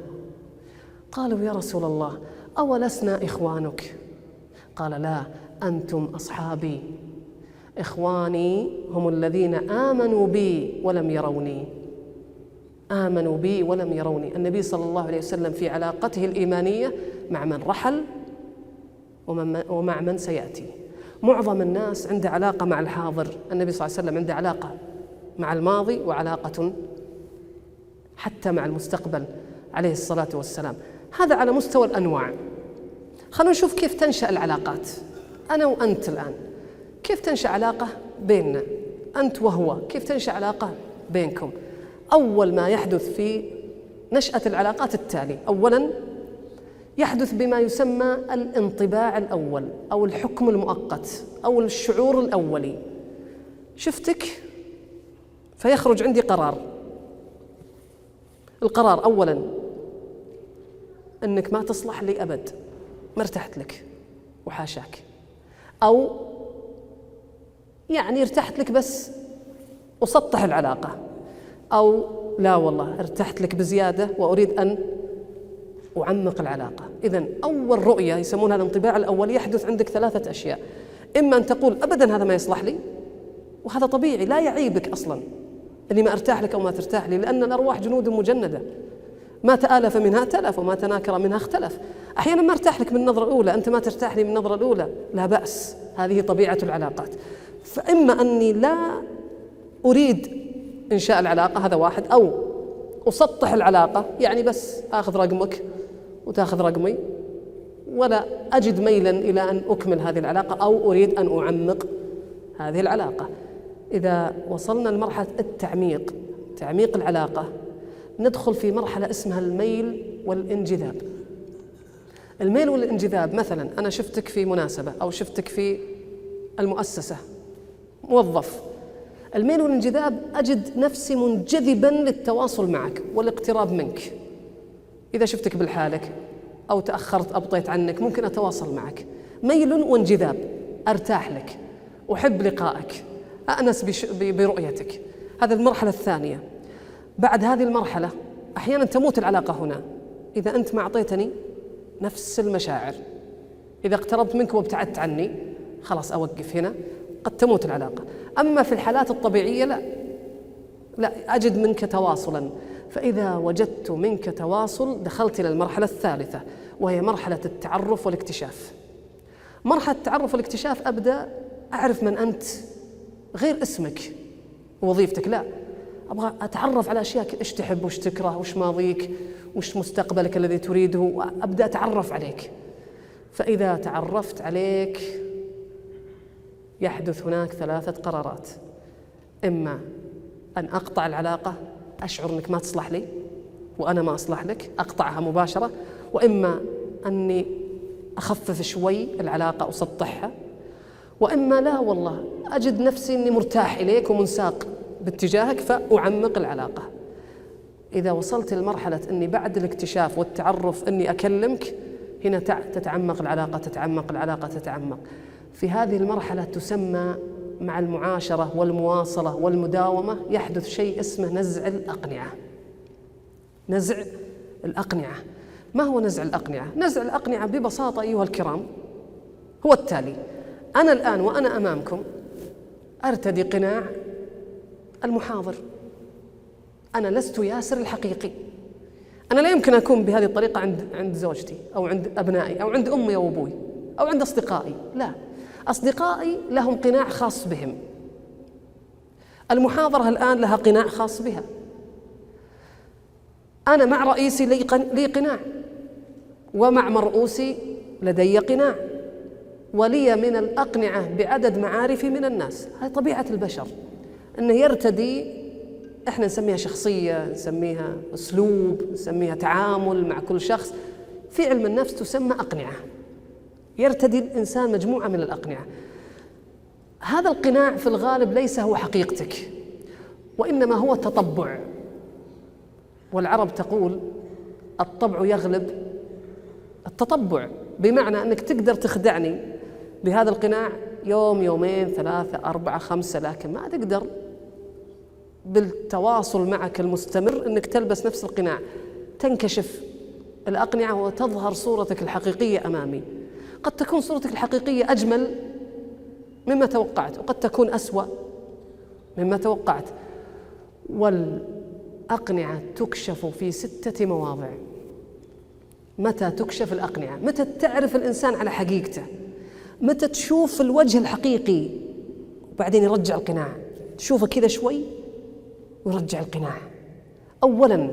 Speaker 1: قالوا يا رسول الله أولسنا إخوانك؟ قال لا، أنتم أصحابي. إخواني هم الذين آمنوا بي ولم يروني. آمنوا بي ولم يروني. النبي صلى الله عليه وسلم في علاقته الإيمانية مع من رحل ومع من سيأتي. معظم الناس عنده علاقة مع الحاضر، النبي صلى الله عليه وسلم عنده علاقة مع الماضي وعلاقة حتى مع المستقبل عليه الصلاة والسلام. هذا على مستوى الأنواع. خلونا نشوف كيف تنشأ العلاقات. أنا وأنت الآن كيف تنشأ علاقة بيننا، أنت وهو، كيف تنشأ علاقة بينكم؟ أول ما يحدث في نشأة العلاقات التالي: أولاً يحدث بما يسمى الانطباع الأول أو الحكم المؤقت أو الشعور الأولي. شفتك فيخرج عندي قرار. القرار أولاً أنك ما تصلح لي أبد، ما ارتحت لك وحاشاك، أو يعني ارتحت لك بس أسطح العلاقة، أو لا والله ارتحت لك بزيادة وأريد أن أعمق العلاقة. إذن أول رؤية يسمونها الانطباع الأول يحدث عندك ثلاثة أشياء: إما أن تقول أبداً هذا ما يصلح لي، وهذا طبيعي لا يعيبك أصلاً اللي ما ارتاح لك أو ما ترتاح لي، لأن الأرواح جنود مجندة، ما تآلف منها تلف وما تناكر منها اختلف. أحياناً ما ارتاح لك من النظرة الأولى، أنت ما ترتاح لي من النظرة الأولى، لا بأس، هذه طبيعة العلاقات. فإما أني لا أريد إنشاء العلاقة، هذا واحد، أو أسطح العلاقة، يعني بس أخذ رقمك وتأخذ رقمي ولا أجد ميلاً إلى أن أكمل هذه العلاقة، أو أريد أن أعمق هذه العلاقة. إذا وصلنا لمرحلة التعميق، تعميق العلاقة، ندخل في مرحلة اسمها الميل والانجذاب. الميل والانجذاب، مثلاً أنا شفتك في مناسبة أو شفتك في المؤسسة موظف، الميل والانجذاب أجد نفسي منجذباً للتواصل معك والاقتراب منك. إذا شفتك بالحالك أو تأخرت أبطيت عنك ممكن أتواصل معك. ميل وانجذاب، أرتاح لك، أحب لقائك، أأنس برؤيتك. هذه المرحلة الثانية. بعد هذه المرحلة أحياناً تموت العلاقة هنا إذا أنت ما أعطيتني نفس المشاعر. إذا اقتربت منك وابتعدت عني خلاص أوقف هنا، قد تموت العلاقة. أما في الحالات الطبيعية لا لا أجد منك تواصلاً. فإذا وجدت منك تواصل دخلت إلى المرحلة الثالثة، وهي مرحلة التعرف والاكتشاف. مرحلة التعرف والاكتشاف أبدأ أعرف من أنت غير اسمك ووظيفتك، لا، أبغى أتعرف على أشياء، إيش تحب وإيش تكره وإيش ماضيك وإيش مستقبلك الذي تريده، وأبدأ أتعرف عليك. فإذا تعرفت عليك يحدث هناك ثلاثة قرارات: إما أن أقطع العلاقة، أشعر أنك ما تصلح لي وأنا ما أصلح لك، أقطعها مباشرة، وإما أني أخفف شوي العلاقة أسطحها، وإما لا والله أجد نفسي أني مرتاح إليك ومنساق باتجاهك فأعمق العلاقة. إذا وصلت لمرحلة أني بعد الاكتشاف والتعرف أني أكلمك، هنا تتعمق العلاقة تتعمق العلاقة تتعمق. في هذه المرحلة تسمى مع المعاشرة والمواصلة والمداومة يحدث شيء اسمه نزع الأقنعة. نزع الأقنعة. ما هو نزع الأقنعة؟ نزع الأقنعة ببساطة أيها الكرام هو التالي: أنا الآن وأنا أمامكم أرتدي قناع المحاضر، أنا لست ياسر الحقيقي. أنا لا يمكن أكون بهذه الطريقة عند عند زوجتي أو عند أبنائي أو عند أمي أو أبوي أو عند أصدقائي، لا، أصدقائي لهم قناع خاص بهم، المحاضرة الآن لها قناع خاص بها، أنا مع رئيسي لي قناع، ومع مرؤوسي لدي قناع، ولي من الأقنعة بعدد معارفي من الناس. هذه طبيعة البشر، أنه يرتدي، إحنا نسميها شخصية، نسميها أسلوب، نسميها تعامل مع كل شخص. في علم النفس تسمى أقنعة، يرتدي الإنسان مجموعة من الأقنعة. هذا القناع في الغالب ليس هو حقيقتك، وإنما هو تطبع. والعرب تقول الطبع يغلب التطبع، بمعنى أنك تقدر تخدعني بهذا القناع يوم يومين ثلاثة أربعة خمسة، لكن ما تقدر بالتواصل معك المستمر أنك تلبس نفس القناع. تنكشف الأقنعة وتظهر صورتك الحقيقية أمامي. قد تكون صورتك الحقيقية أجمل مما توقعت، وقد تكون أسوأ مما توقعت. أقنعة تكشف في ستة مواضع. متى تكشف الأقنعة؟ متى تعرف الإنسان على حقيقته؟ متى تشوف الوجه الحقيقي وبعدين يرجع القناع، تشوفه كذا شوي ويرجع القناع. أولاً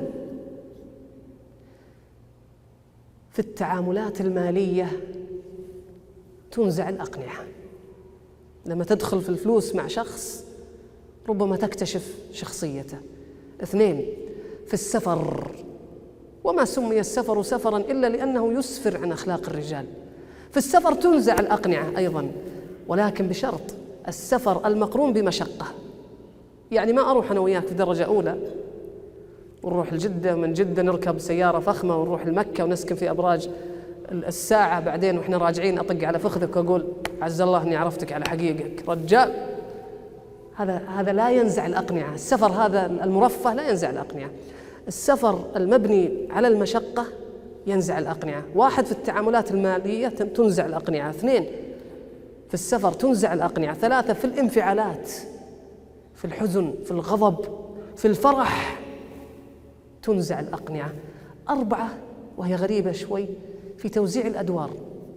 Speaker 1: في التعاملات المالية تنزع الأقنعة. لما تدخل في الفلوس مع شخص ربما تكتشف شخصيته. اثنين، في السفر، وما سمي السفر سفراً إلا لأنه يسفر عن أخلاق الرجال. في السفر تنزع الأقنعة أيضاً، ولكن بشرط السفر المقرون بمشقة. يعني ما أروح أنا وياك في درجة أولى ونروح لجدة، من جدة نركب سيارة فخمة ونروح لمكة ونسكن في أبراج الساعة، بعدين وإحنا راجعين أطق على فخذك وأقول عز الله أني عرفتك على حقيقك رجال. هذا هذا لا ينزع الأقنعة. السفر هذا المرفه لا ينزع الأقنعة. السفر المبني على المشقة ينزع الأقنعة. واحد، في التعاملات المالية تنزع الأقنعة. اثنين، في السفر تنزع الأقنعة. ثلاثة، في الانفعالات، في الحزن، في الغضب، في الفرح تنزع الأقنعة. أربعة، وهي غريبة شوي، في توزيع الأدوار.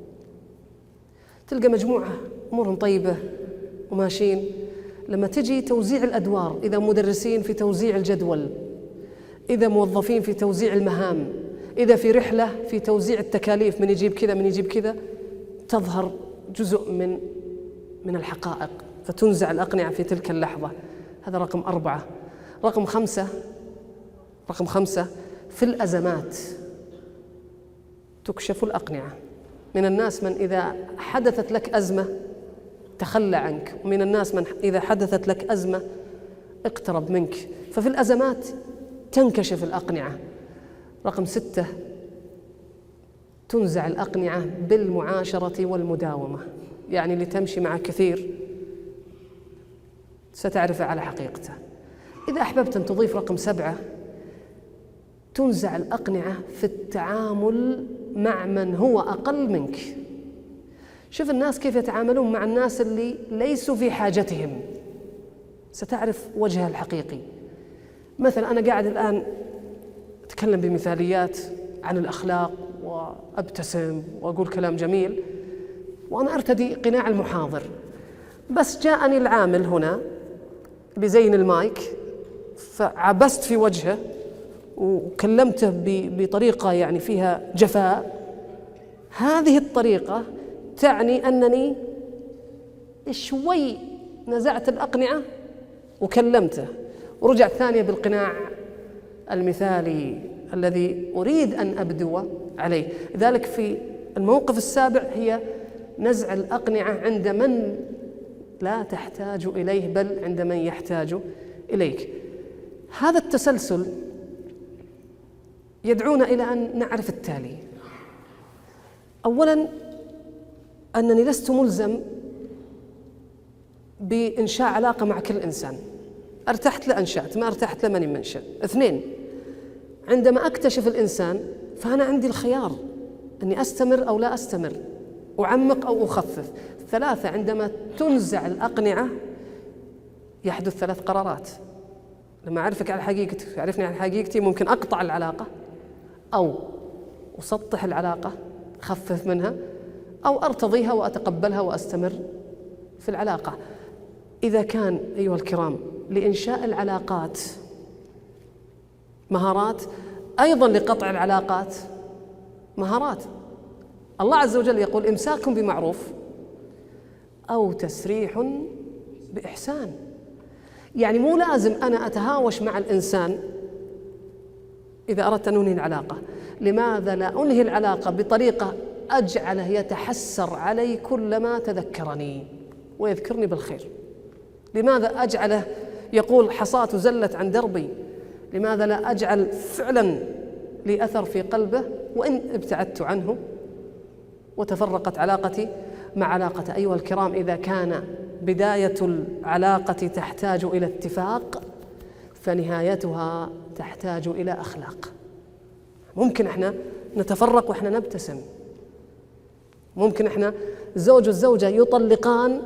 Speaker 1: تلقى مجموعة أمورهم طيبة وماشيين، لما تجي توزيع الأدوار، إذا مدرسين في توزيع الجدول، إذا موظفين في توزيع المهام، إذا في رحلة في توزيع التكاليف، من يجيب كذا من يجيب كذا، تظهر جزء من من الحقائق، فتنزع الأقنعة في تلك اللحظة. هذا رقم أربعة. رقم خمسة رقم خمسة في الأزمات تكشف الأقنعة. من الناس من إذا حدثت لك أزمة تخلى عنك، ومن الناس من إذا حدثت لك أزمة اقترب منك. ففي الأزمات تنكشف الأقنعة. رقم ستة، تنزع الأقنعة بالمعاشرة والمداومة. يعني اللي تمشي مع كثير ستعرف على حقيقته. إذا أحببت أن تضيف رقم سبعة، تنزع الأقنعة في التعامل مع من هو أقل منك. شوف الناس كيف يتعاملون مع الناس اللي ليسوا في حاجتهم، ستعرف وجهه الحقيقي. مثلا أنا قاعد الآن أتكلم بمثاليات عن الأخلاق وأبتسم وأقول كلام جميل وأنا أرتدي قناع المحاضر، بس جاءني العامل هنا بزين المايك فعبست في وجهه وكلمته بطريقة يعني فيها جفاء. هذه الطريقة تعني أنني شوي نزعت الأقنعة وكلمته، ورجعت ثانية بالقناع المثالي الذي أريد أن أبدو عليه. لذلك في الموقف السابع هي نزع الأقنعة عند من لا تحتاج إليه، بل عند من يحتاج إليك. هذا التسلسل يدعونا إلى أن نعرف التالي. أولاً، أنني لست ملزم بإنشاء علاقة مع كل إنسان. ارتحت لأنشأت، ما ارتحت لمن منشأ. اثنين، عندما أكتشف الإنسان فأنا عندي الخيار أني أستمر أو لا أستمر، أعمق أو أخفف. ثلاثة، عندما تنزع الأقنعة يحدث ثلاث قرارات. لما أعرفك على حقيقتك، عرفني على حقيقتي، ممكن أقطع العلاقة أو أسطح العلاقة، أخفف منها، أو أرتضيها وأتقبلها وأستمر في العلاقة. إذا كان أيها الكرام لإنشاء العلاقات مهارات، أيضا لقطع العلاقات مهارات. الله عز وجل يقول إمساك بمعروف أو تسريح بإحسان. يعني مو لازم أنا أتهاوش مع الإنسان إذا أردت أن أنهي العلاقة. لماذا لا أنهي العلاقة بطريقة أجعله يتحسر علي كلما تذكرني ويذكرني بالخير؟ لماذا أجعله يقول حصاة زلت عن دربي؟ لماذا لا أجعل فعلا لي أثر في قلبه وإن ابتعدت عنه وتفرقت علاقتي مع علاقته؟ أيها الكرام، إذا كان بداية العلاقة تحتاج إلى اتفاق فنهايتها تحتاج إلى أخلاق. ممكن إحنا نتفرق وإحنا نبتسم، ممكن إحنا الزوج والزوجة يطلقان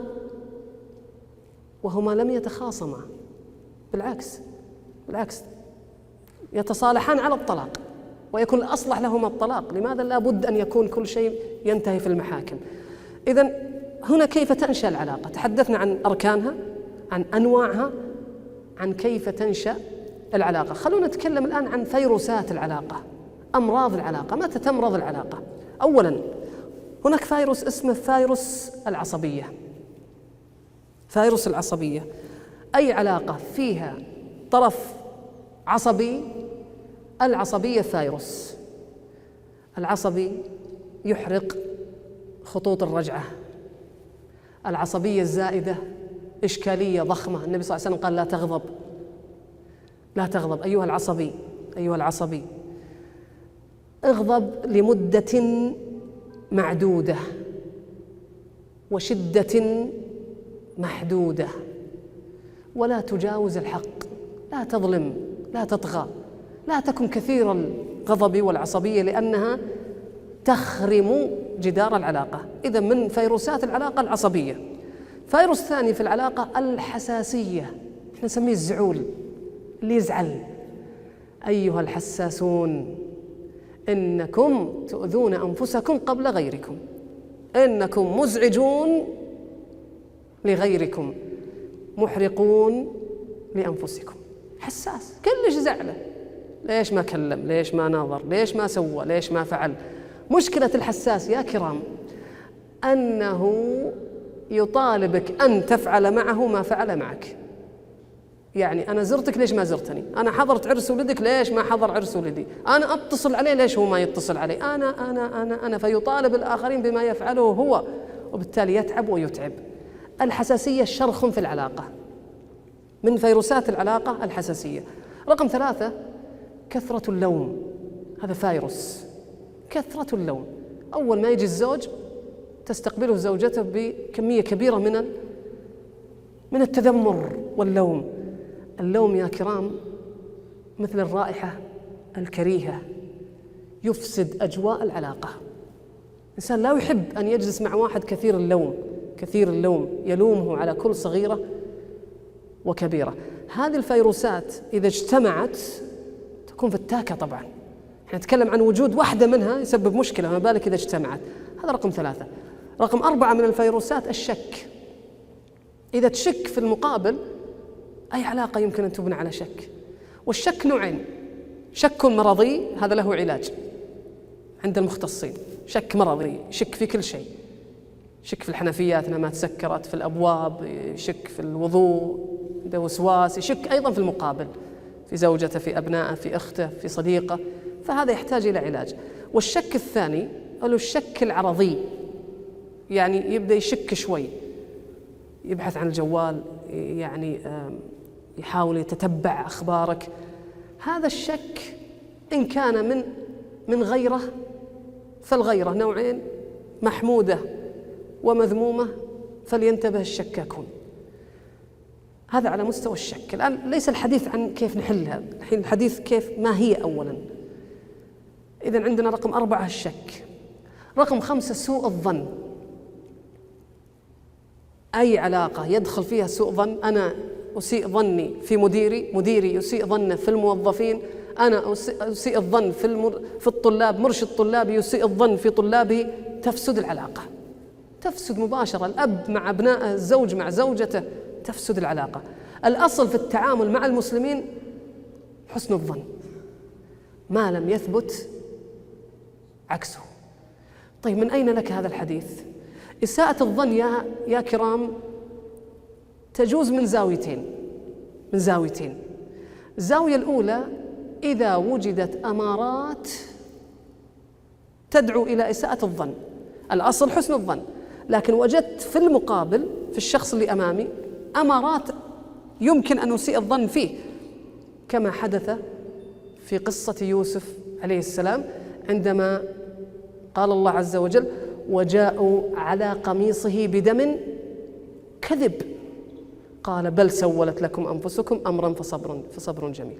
Speaker 1: وهما لم يتخاصما، بالعكس بالعكس يتصالحان على الطلاق ويكون الأصلح لهما الطلاق. لماذا لا بد أن يكون كل شيء ينتهي في المحاكم؟ إذن هنا كيف تنشأ العلاقة؟ تحدثنا عن أركانها، عن أنواعها، عن كيف تنشأ العلاقة. خلونا نتكلم الآن عن فيروسات العلاقة، أمراض العلاقة، متى تمرض العلاقة؟ أولاً هناك فيروس اسمه فيروس العصبية. فيروس العصبية أي علاقة فيها طرف عصبي، العصبية فيروس. العصبي يحرق خطوط الرجعة، العصبية الزائدة إشكالية ضخمة. النبي صلى الله عليه وسلم قال لا تغضب، لا تغضب أيها العصبي، أيها العصبي اغضب لمدة معدودة وشدة محدودة، ولا تجاوز الحق، لا تظلم، لا تطغى، لا تكن كثير الغضب والعصبية لأنها تخرم جدار العلاقة. إذا من فيروسات العلاقة العصبية. فيروس ثاني في العلاقة الحساسية، احنا نسميه الزعول، اللي يزعل. أيها الحساسون إنكم تؤذون أنفسكم قبل غيركم، إنكم مزعجون لغيركم محرقون لأنفسكم. حساس، كلش زعله، ليش ما كلم، ليش ما ناظر، ليش ما سوى، ليش ما فعل. مشكلة الحساس يا كرام أنه يطالبك أن تفعل معه ما فعل معك. يعني أنا زرتك ليش ما زرتني، أنا حضرت عرس ولدك ليش ما حضر عرس ولدي، أنا أتصل عليه ليش هو ما يتصل علي، أنا أنا أنا أنا فيطالب الآخرين بما يفعله هو، وبالتالي يتعب ويتعب. الحساسية شرخ في العلاقة، من فيروسات العلاقة الحساسية. رقم ثلاثة كثرة اللوم، هذا فيروس. كثرة اللوم، أول ما يجي الزوج تستقبله زوجته بكمية كبيرة من من التذمر واللوم. اللوم يا كرام مثل الرائحة الكريهة، يفسد أجواء العلاقة. الإنسان لا يحب أن يجلس مع واحد كثير اللوم، كثير اللوم، يلومه على كل صغيرة وكبيرة. هذه الفيروسات إذا اجتمعت تكون فتاكة طبعا. احنا نتكلم عن وجود واحدة منها يسبب مشكلة، ما بالك إذا اجتمعت. هذا رقم ثلاثة. رقم أربعة من الفيروسات الشك. إذا تشك في المقابل، أي علاقة يمكن أن تبنى على شك. والشك نوعين، شك مرضي هذا له علاج عند المختصين، شك مرضي يشك في كل شيء، يشك في الحنفيات انها ما تسكرت، في الابواب، يشك في الوضوء، عنده وسواس، يشك ايضا في المقابل، في زوجته، في ابنائه، في اخته، في صديقه، فهذا يحتاج الى علاج. والشك الثاني هو الشك العرضي، يعني يبدا يشك شوي، يبحث عن الجوال، يعني يحاول يتتبع اخبارك. هذا الشك ان كان من من غيره، فالغيرة نوعين، محمودة ومذمومة، فلينتبه الشكاكون. هذا على مستوى الشك. الآن ليس الحديث عن كيف نحلها، الحين الحديث كيف، ما هي أولا. إذن عندنا رقم أربعة الشك. رقم خمسة سوء الظن. أي علاقة يدخل فيها سوء ظن، أنا أسيء ظني في مديري، مديري يسيء ظنه في الموظفين، أنا أسيء الظن في المر... في الطلاب، مرشد طلابي يسيء الظن في طلابه، تفسد العلاقة، تفسد مباشرة. الأب مع أبنائه، الزوج مع زوجته، تفسد العلاقة. الأصل في التعامل مع المسلمين حسن الظن، ما لم يثبت عكسه. طيب من أين لك هذا الحديث؟ إساءة الظن يا يا كرام تجوز من زاويتين، من زاويتين. الزاوية الأولى إذا وجدت أمارات تدعو إلى إساءة الظن، الأصل حسن الظن، لكن وجدت في المقابل في الشخص اللي أمامي أمارات يمكن أن أسيء الظن فيه، كما حدث في قصة يوسف عليه السلام عندما قال الله عز وجل وجاءوا على قميصه بدم كذب قال بل سولت لكم أنفسكم أمرا فصبر, فصبر جميل.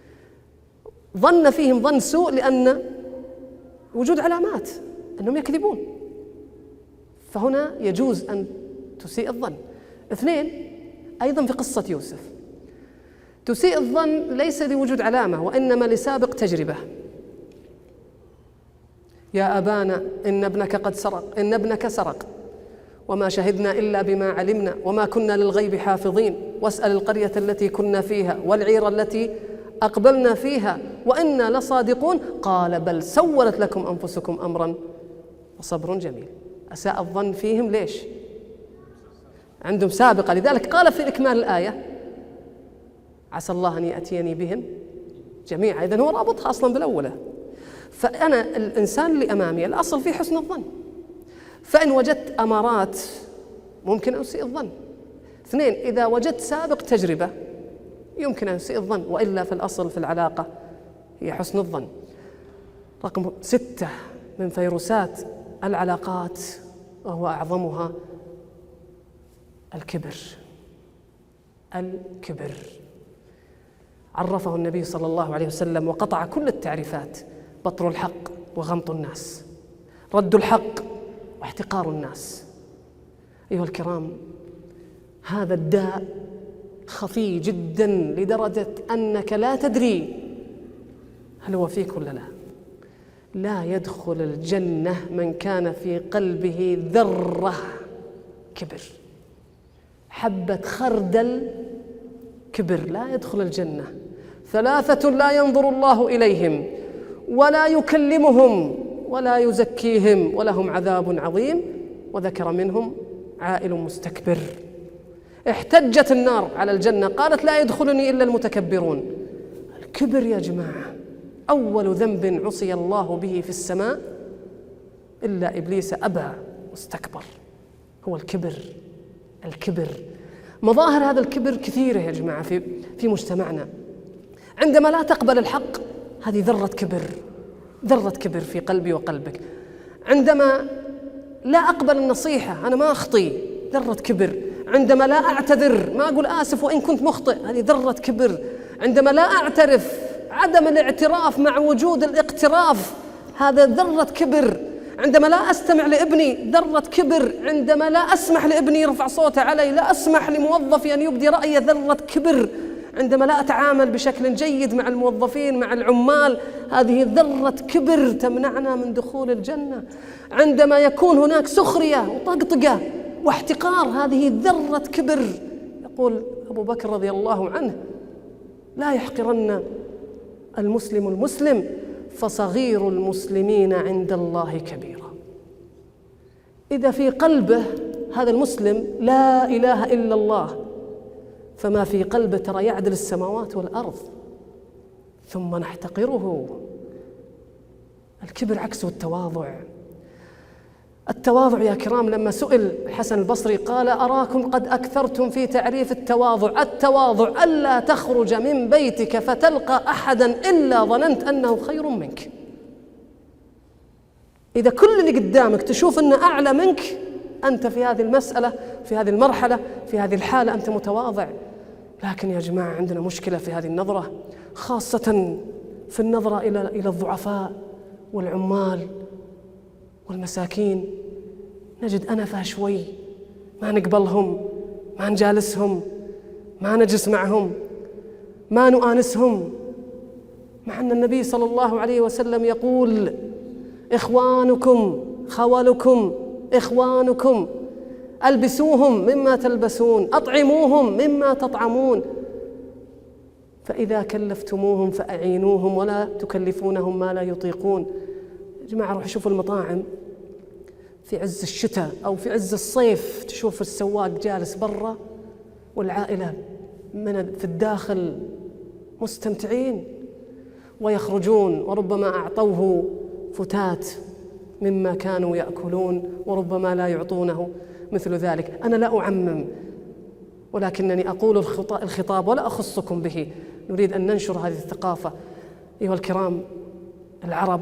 Speaker 1: ظن فيهم ظن سوء لأن وجود علامات أنهم يكذبون، فهنا يجوز أن تسيء الظن. اثنين، أيضا في قصة يوسف تسيء الظن ليس لوجود علامة وإنما لسابق تجربة. يا أبانا إن ابنك قد سرق إن ابنك سرق وما شهدنا إلا بما علمنا وما كنا للغيب حافظين واسأل القرية التي كنا فيها والعير التي أقبلنا فيها وإنا لصادقون قال بل سولت لكم أنفسكم أمرا وصبر جميل. أساء الظن فيهم ليش؟ عندهم سابقة، لذلك قال في إكمال الآية عسى الله أن يأتيني بهم جميعا. إذن هو رابطها أصلا بالأولى. فأنا الإنسان اللي أمامي الأصل فيه حسن الظن، فإن وجدت أمارات ممكن أن أسيء الظن. اثنين، إذا وجدت سابق تجربة يمكن أن أسيء الظن، وإلا في الأصل في العلاقة هي حسن الظن. رقم ستة من فيروسات العلاقات وهو أعظمها الكبر. الكبر عرفه النبي صلى الله عليه وسلم وقطع كل التعريفات: بطر الحق وغمط الناس، رد الحق واحتقار الناس. أيها الكرام، هذا الداء خفي جدا لدرجة أنك لا تدري هل هو فيك ولا لا. لا يدخل الجنة من كان في قلبه ذرة كبر، حبة خردل كبر، لا يدخل الجنة. ثلاثة لا ينظر الله إليهم ولا يكلمهم ولا يزكيهم ولهم عذاب عظيم، وذكر منهم عائل مستكبر. احتجت النار على الجنة قالت لا يدخلني إلا المتكبرون. الكبر يا جماعة أول ذنب عصي الله به في السماء إلا إبليس أبى واستكبر، هو الكبر. الكبر مظاهر هذا الكبر كثيرة يا جماعة في في مجتمعنا. عندما لا تقبل الحق هذه ذرة كبر، ذرة كبر في قلبي وقلبك. عندما لا أقبل النصيحة، أنا ما أخطي، ذرة كبر. عندما لا أعتذر، ما أقول آسف وإن كنت مخطئ، هذه ذرة كبر. عندما لا أعترف، عدم الاعتراف مع وجود الاقتراف، هذا ذرة كبر. عندما لا أستمع لابني، ذرة كبر. عندما لا أسمح لابني يرفع صوته علي، لا أسمح لموظفي أن يبدي رأيه، ذرة كبر. عندما لا أتعامل بشكل جيد مع الموظفين مع العمال، هذه ذرة كبر تمنعنا من دخول الجنة. عندما يكون هناك سخرية وطقطقة واحتقار، هذه ذرة كبر. يقول أبو بكر رضي الله عنه: لا يحقرن المسلم المسلم فصغير المسلمين عند الله كبيرا. إذا في قلبه هذا المسلم لا إله إلا الله، فما في قلبه ترى يعدل السماوات والأرض، ثم نحتقره. الكبر عكسه التواضع. التواضع يا كرام، لما سئل حسن البصري قال: أراكم قد أكثرتم في تعريف التواضع. التواضع ألا تخرج من بيتك فتلقى أحدا إلا ظننت أنه خير منك. إذا كل اللي قدامك تشوف أنه أعلى منك، أنت في هذه المسألة، في هذه المرحلة، في هذه الحالة أنت متواضع. لكن يا جماعة عندنا مشكلة في هذه النظرة، خاصة في النظرة إلى إلى الضعفاء والعمال والمساكين. نجد أنفة شوي، ما نقبلهم، ما نجالسهم، ما نجلس معهم، ما نؤانسهم، مع أن النبي صلى الله عليه وسلم يقول: إخوانكم خولكم إخوانكم، ألبسوهم مما تلبسون، أطعموهم مما تطعمون، فإذا كلفتموهم فأعينوهم ولا تكلفونهم ما لا يطيقون. يا جماعة روح شوفوا المطاعم في عز الشتاء أو في عز الصيف، تشوف السواق جالس برا والعائلة من في الداخل مستمتعين، ويخرجون وربما أعطوه فتات مما كانوا يأكلون وربما لا يعطونه مثل ذلك. أنا لا أعمم، ولكنني أقول الخطاب ولا أخصكم به. نريد أن ننشر هذه الثقافة. أيها الكرام، العرب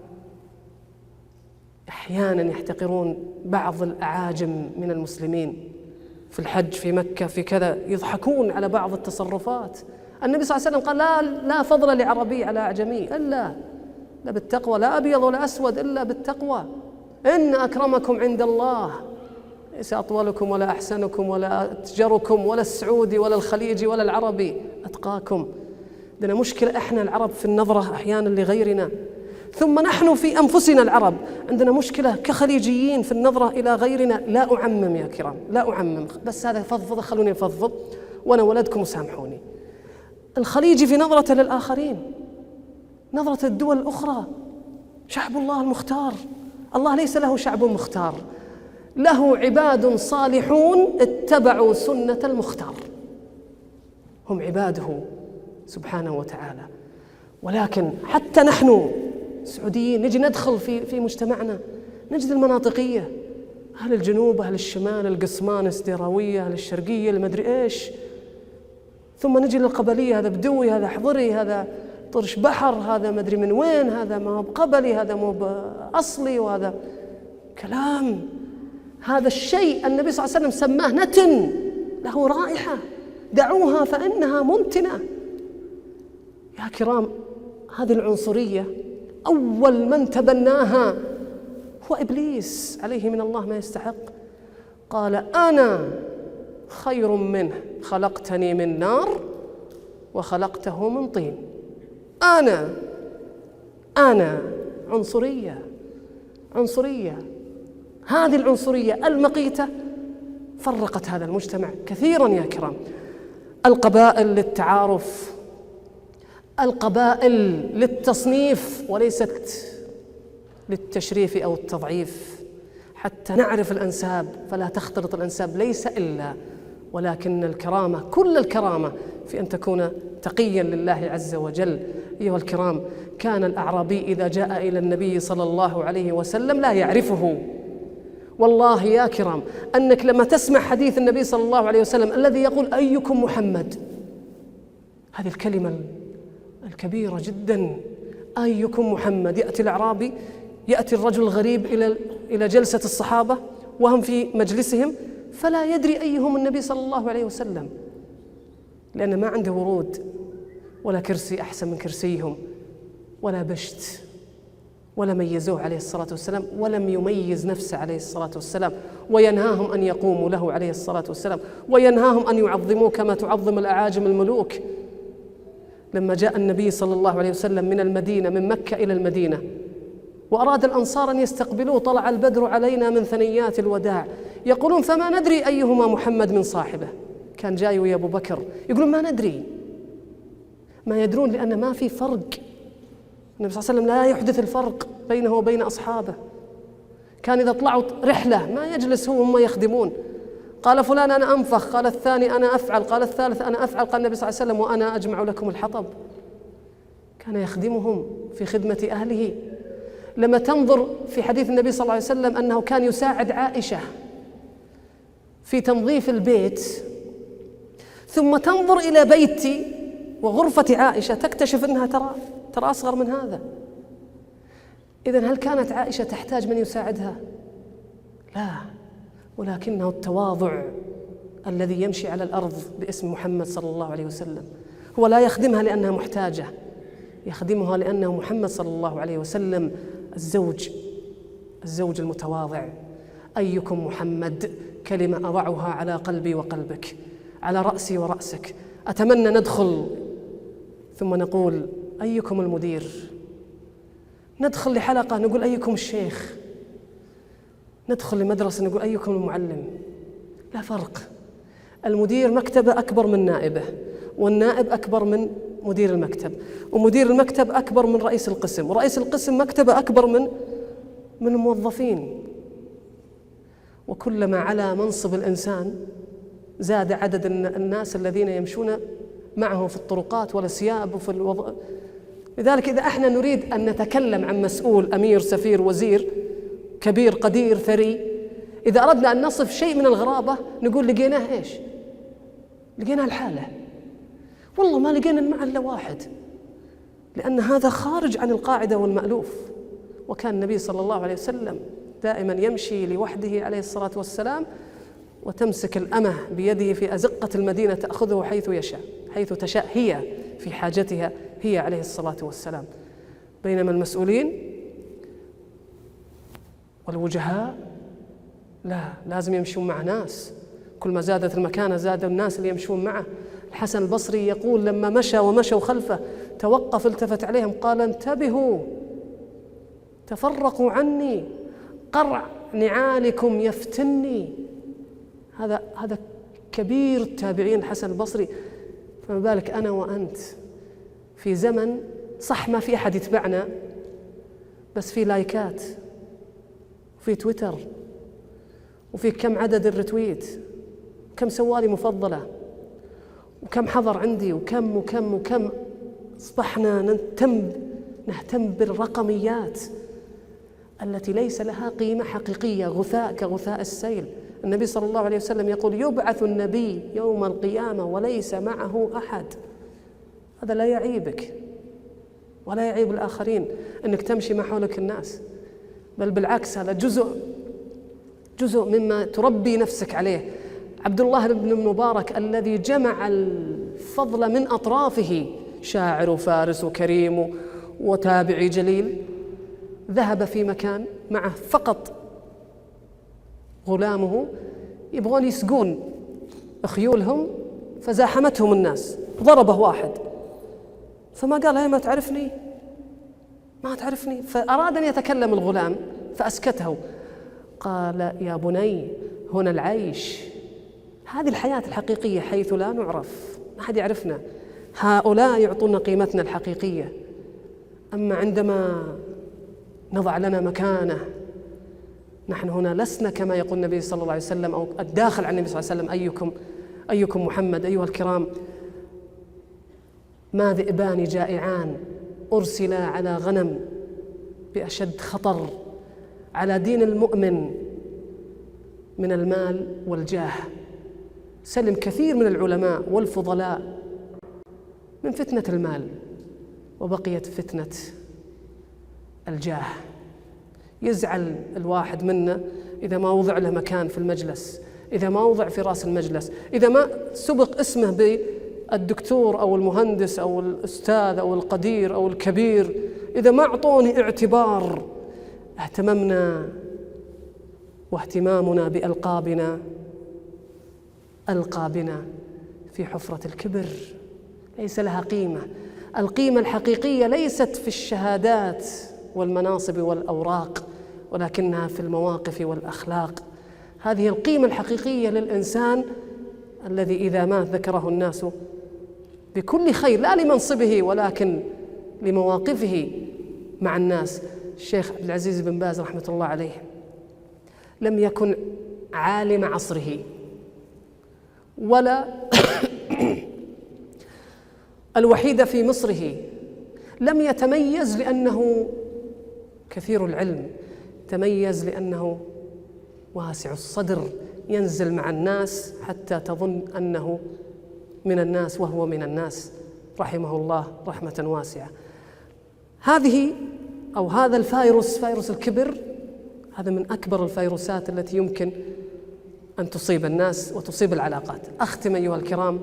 Speaker 1: أحيانا يحتقرون بعض الأعاجم من المسلمين في الحج، في مكة، في كذا، يضحكون على بعض التصرفات. النبي صلى الله عليه وسلم قال: لا, لا فضل لعربي على أعجمي إلا لا بالتقوى، لا أبيض ولا أسود إلا بالتقوى، إن أكرمكم عند الله ليس أطولكم ولا أحسنكم ولا أتجركم ولا السعودي ولا الخليجي ولا العربي، أتقاكم. عندنا مشكلة إحنا العرب في النظرة أحيانا لغيرنا، ثم نحن في أنفسنا العرب عندنا مشكلة كخليجيين في النظرة إلى غيرنا. لا أعمم يا كرام، لا أعمم، بس هذا فضفض، خلوني أفضفض وأنا ولدكم وسامحوني. الخليجي في نظرة للآخرين نظرة الدول الأخرى، شعب الله المختار. الله ليس له شعب مختار، له عباد صالحون اتبعوا سنة المختار، هم عباده سبحانه وتعالى. ولكن حتى نحن السعوديين نجي ندخل في في مجتمعنا نجد المناطقية، أهل الجنوب، أهل الشمال، القسمان، السديراوية، أهل الشرقية، المدري إيش، ثم نجي للقبلية، هذا بدوي، هذا حضري، هذا طرش بحر، هذا مدري من وين، هذا ما هو بقبلي، هذا مو بأصلي، وهذا كلام. هذا الشيء النبي صلى الله عليه وسلم سماه نتن، له رائحة، دعوها فإنها منتنة. يا كرام، هذه العنصرية أول من تبناها هو إبليس عليه من الله ما يستحق. قال أنا خير منه خلقتني من نار وخلقته من طين. أنا أنا عنصرية عنصرية هذه العنصرية المقيتة فرقت هذا المجتمع كثيرا يا كرام. القبائل للتعارف، القبائل للتصنيف وليست للتشريف أو التضعيف، حتى نعرف الأنساب فلا تختلط الأنساب، ليس إلا ولكن الكرامة، كل الكرامة في أن تكون تقيا لله عز وجل. أيها الكرام، كان الأعرابي إذا جاء إلى النبي صلى الله عليه وسلم لا يعرفه. والله يا كرام أنك لما تسمع حديث النبي صلى الله عليه وسلم الذي يقول أيكم محمد، هذه الكلمة الكبيرة جدا، أيكم محمد، يأتي الأعرابي، يأتي الرجل الغريب إلى إلى جلسة الصحابة وهم في مجلسهم فلا يدري أيهم النبي صلى الله عليه وسلم، لأن ما عنده ورود ولا كرسي أحسن من كرسيهم ولا بشت، ولا ميزوه عليه الصلاة والسلام، ولم يميز نفسه عليه الصلاة والسلام، وينهاهم أن يقوموا له عليه الصلاة والسلام، وينهاهم أن يعظموه كما تعظم الأعاجم الملوك. لما جاء النبي صلى الله عليه وسلم من المدينة، من مكة إلى المدينة، وأراد الأنصار أن يستقبلوه، طلع البدر علينا من ثنيات الوداع، يقولون فما ندري أيهما محمد من صاحبه. كان جاي ويا أبو بكر يقولون ما ندري، ما يدرون، لأن ما في فرق. النبي صلى الله عليه وسلم لا يحدث الفرق بينه وبين أصحابه. كان إذا طلعوا رحلة ما يجلس هو هم يخدمون، قال فلان أنا أنفخ، قال الثاني أنا أفعل، قال الثالث أنا أفعل، قال النبي صلى الله عليه وسلم وأنا أجمع لكم الحطب. كان يخدمهم في خدمة أهله. لما تنظر في حديث النبي صلى الله عليه وسلم أنه كان يساعد عائشة في تنظيف البيت، ثم تنظر إلى بيتي وغرفة عائشة تكتشف أنها ترى ترى أصغر من هذا. إذن هل كانت عائشة تحتاج من يساعدها؟ لا، ولكنه التواضع الذي يمشي على الأرض باسم محمد صلى الله عليه وسلم. هو لا يخدمها لأنها محتاجة، يخدمها لأنه محمد صلى الله عليه وسلم الزوج الزوج المتواضع. أيكم محمد كلمة أضعها على قلبي وقلبك، على رأسي ورأسك. أتمنى ندخل ثم نقول أيكم المدير، ندخل لحلقة نقول أيكم الشيخ، ندخل لمدرسة نقول أيكم المعلم. لا فرق. المدير مكتبه أكبر من نائبه، والنائب أكبر من مدير المكتب، ومدير المكتب أكبر من رئيس القسم، ورئيس القسم مكتبه أكبر من من الموظفين. وكلما على منصب الإنسان زاد عدد الناس الذين يمشون معه في الطرقات والأسياب وفي الوضع. لذلك إذا احنا نريد أن نتكلم عن مسؤول، أمير، سفير، وزير، كبير، قدير، ثري، إذا أردنا أن نصف شيء من الغرابة نقول لقيناه إيش؟ لقيناه الحالة. والله ما لقينا المعنى إلا واحد، لأن هذا خارج عن القاعدة والمألوف. وكان النبي صلى الله عليه وسلم دائما يمشي لوحده عليه الصلاة والسلام، وتمسك الأمة بيده في أزقة المدينة تأخذه حيث يشاء، حيث تشاء هي في حاجتها هي عليه الصلاة والسلام. بينما المسؤولين والوجهاء لا، لازم يمشون مع ناس، كل ما زادت المكانة زادوا الناس اللي يمشون معه. الحسن البصري يقول لما مشى ومشوا خلفه توقف التفت عليهم قال انتبهوا تفرقوا عني قرع نعالكم يفتني. هذا هذا كبير التابعين الحسن البصري، فما بالك أنا وأنت في زمن صح ما في أحد يتبعنا، بس في لايكات وفي تويتر وفي كم عدد الرتويت، كم سوالي مفضلة، وكم حضر عندي، وكم وكم وكم. أصبحنا نهتم نهتم بالرقميات التي ليس لها قيمة حقيقية، غثاء كغثاء السيل. النبي صلى الله عليه وسلم يقول يبعث النبي يوم القيامة وليس معه أحد. هذا لا يعيبك ولا يعيب الآخرين أنك تمشي مع حولك الناس، بل بالعكس هذا جزء جزء مما تربي نفسك عليه. عبد الله بن المبارك الذي جمع الفضل من أطرافه، شاعر وفارس وكريم وتابعي جليل، ذهب في مكان معه فقط غلامه يبغون يسقون خيولهم، فزاحمتهم الناس، ضربه واحد، فما قال هي ما تعرفني ما تعرفني فأراد أن يتكلم الغلام فأسكته. قال يا بني هنا العيش، هذه الحياة الحقيقية حيث لا نعرف، ما حد يعرفنا، هؤلاء يعطونا قيمتنا الحقيقية. أما عندما نضع لنا مكانة، نحن هنا لسنا كما يقول النبي صلى الله عليه وسلم أو الداخل عن النبي صلى الله عليه وسلم أيكم أيكم محمد. أيها الكرام، ما ذئبان جائعان أرسلا على غنم بأشد خطر على دين المؤمن من المال والجاه. سلم كثير من العلماء والفضلاء من فتنة المال، وبقيت فتنة الجاه. يزعل الواحد منا إذا ما وضع له مكان في المجلس، إذا ما وضع في رأس المجلس، إذا ما سبق اسمه بالدكتور أو المهندس أو الأستاذ أو القدير أو الكبير، إذا ما أعطوني اعتبار. اهتممنا واهتمامنا بألقابنا ألقى بنا في حفرة الكبر، ليس لها قيمة. القيمة الحقيقية ليست في الشهادات والمناصب والأوراق، ولكنها في المواقف والأخلاق. هذه القيمة الحقيقية للإنسان الذي إذا مات ذكره الناس بكل خير، لا لمنصبه ولكن لمواقفه مع الناس. الشيخ عبد العزيز بن باز رحمة الله عليه لم يكن عالم عصره ولا الوحيد في مصره، لم يتميز لأنه كثير العلم، تميز لأنه واسع الصدر، ينزل مع الناس حتى تظن أنه من الناس وهو من الناس، رحمه الله رحمة واسعة. هذه أو هذا الفيروس، فيروس الكبر، هذا من أكبر الفيروسات التي يمكن أن تصيب الناس وتصيب العلاقات. أختم أيها الكرام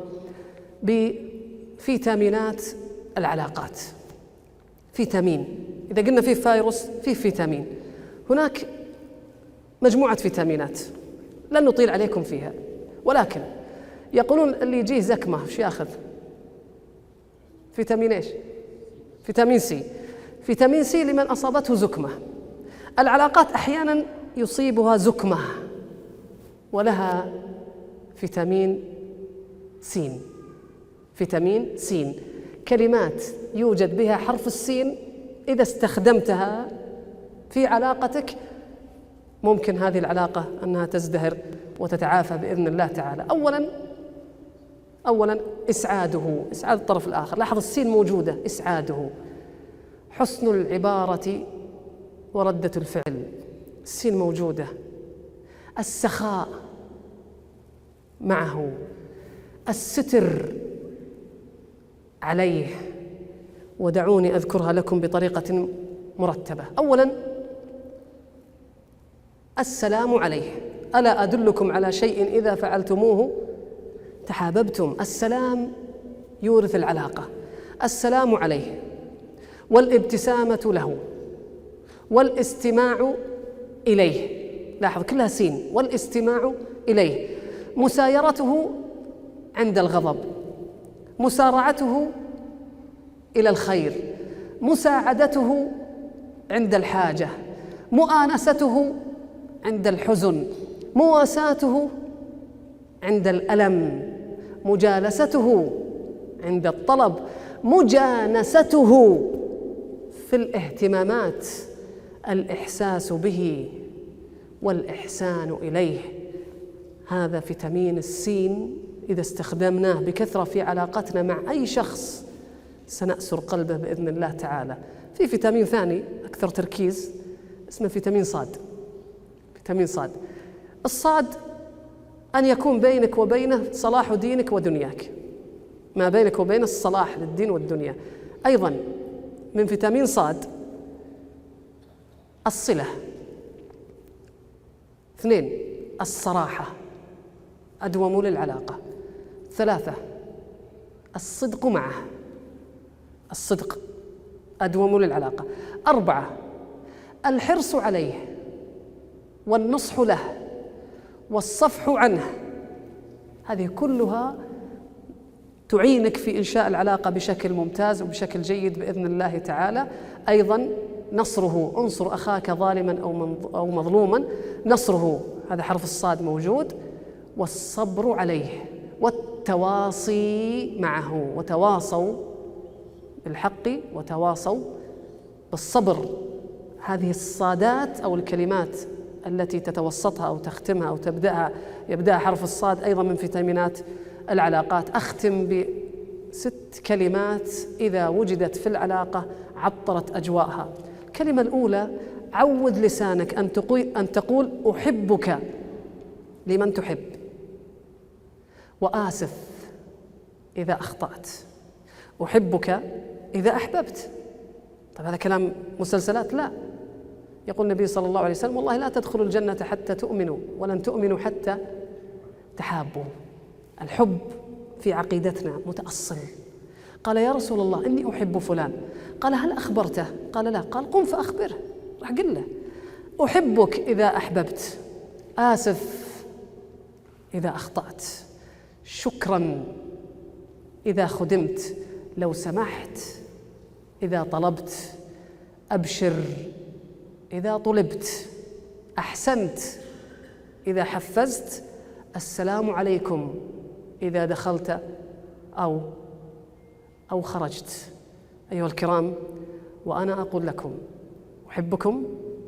Speaker 1: بفيتامينات العلاقات. فيتامين، إذا قلنا فيه فيروس فيه فيتامين. هناك مجموعة فيتامينات لن نطيل عليكم فيها، ولكن يقولون اللي يجيه زكمة وش ياخذ؟ فيتامين إيش؟ فيتامين سي. فيتامين سي لمن أصابته زكمة. العلاقات أحيانا يصيبها زكمة ولها فيتامين سين. فيتامين سين كلمات يوجد بها حرف السين، إذا استخدمتها في علاقتك ممكن هذه العلاقة أنها تزدهر وتتعافى بإذن الله تعالى. أولاً أولاً إسعاده، إسعاد الطرف الآخر. لاحظ السين موجودة، إسعاده، حسن العبارة وردة الفعل، السين موجودة. السخاء معه، الستر عليه، ودعوني أذكرها لكم بطريقة مرتبة. أولاً السلام عليه. ألا أدلكم على شيء إذا فعلتموه تحاببتم؟ السلام يورث العلاقة. السلام عليه، والابتسامة له، والاستماع إليه. لاحظ كلها سين. والاستماع إليه، مسايرته عند الغضب، مسارعته إلى الخير، مساعدته عند الحاجة، مؤانسته عند الحزن، مواساته عند الألم، مجالسته عند الطلب، مجانسته في الاهتمامات، الإحساس به والإحسان إليه. هذا فيتامين السين إذا استخدمناه بكثرة في علاقتنا مع أي شخص سنأسر قلبه بإذن الله تعالى. في فيتامين ثاني أكثر تركيز اسمه فيتامين صاد. فيتامين صاد، الصاد أن يكون بينك وبينه صلاح دينك ودنياك، ما بينك وبين الصلاح للدين والدنيا. أيضا من فيتامين صاد الصلة. اثنين، الصراحة أدوم للعلاقة. ثلاثة، الصدق معه، الصدق أدوم للعلاقة. أربعة، الحرص عليه والنصح له والصفح عنه. هذه كلها تعينك في إنشاء العلاقة بشكل ممتاز وبشكل جيد بإذن الله تعالى. أيضا نصره، انصر أخاك ظالما أو مظلوما، نصره هذا حرف الصاد موجود. والصبر عليه والتواصي معه، وتواصوا بالحق وتواصوا بالصبر. هذه الصادات أو الكلمات التي تتوسطها أو تختمها أو تبدأها يبدأ حرف الصاد أيضا من فيتامينات العلاقات. أختم بست كلمات إذا وجدت في العلاقة عطرت أجواءها. الكلمة الأولى، عود لسانك أن تقول, أن تقول أحبك لمن تحب، وآسف إذا أخطأت، أحبك إذا أحببت. طيب هذا كلام مسلسلات؟ لا. يقول النبي صلى الله عليه وسلم: والله لا تدخلوا الجنة حتى تؤمنوا ولن تؤمنوا حتى تحابوا. الحب في عقيدتنا متأصل. قال: يا رسول الله إني أحب فلان. قال: هل أخبرته؟ قال: لا. قال: قم فأخبره. راح قل له: أحبك إذا أحببت، آسف إذا أخطأت، شكرا إذا خدمت، لو سمحت إذا طلبت، أبشر إذا طلبت، أحسنت إذا حفزت، السلام عليكم إذا دخلت أو أو خرجت. أيها الكرام، وأنا أقول لكم أحبكم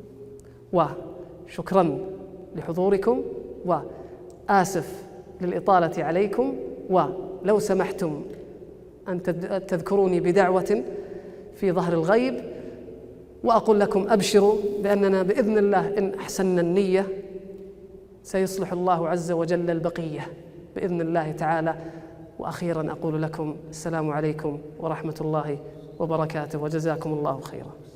Speaker 1: وشكرا لحضوركم وآسف للإطالة عليكم، ولو سمحتم أن تذكروني بدعوة في ظهر الغيب، وأقول لكم أبشروا بأننا بإذن الله إن أحسننا النية سيصلح الله عز وجل البقية بإذن الله تعالى. وأخيرا أقول لكم السلام عليكم ورحمة الله وبركاته، وجزاكم الله خيرا.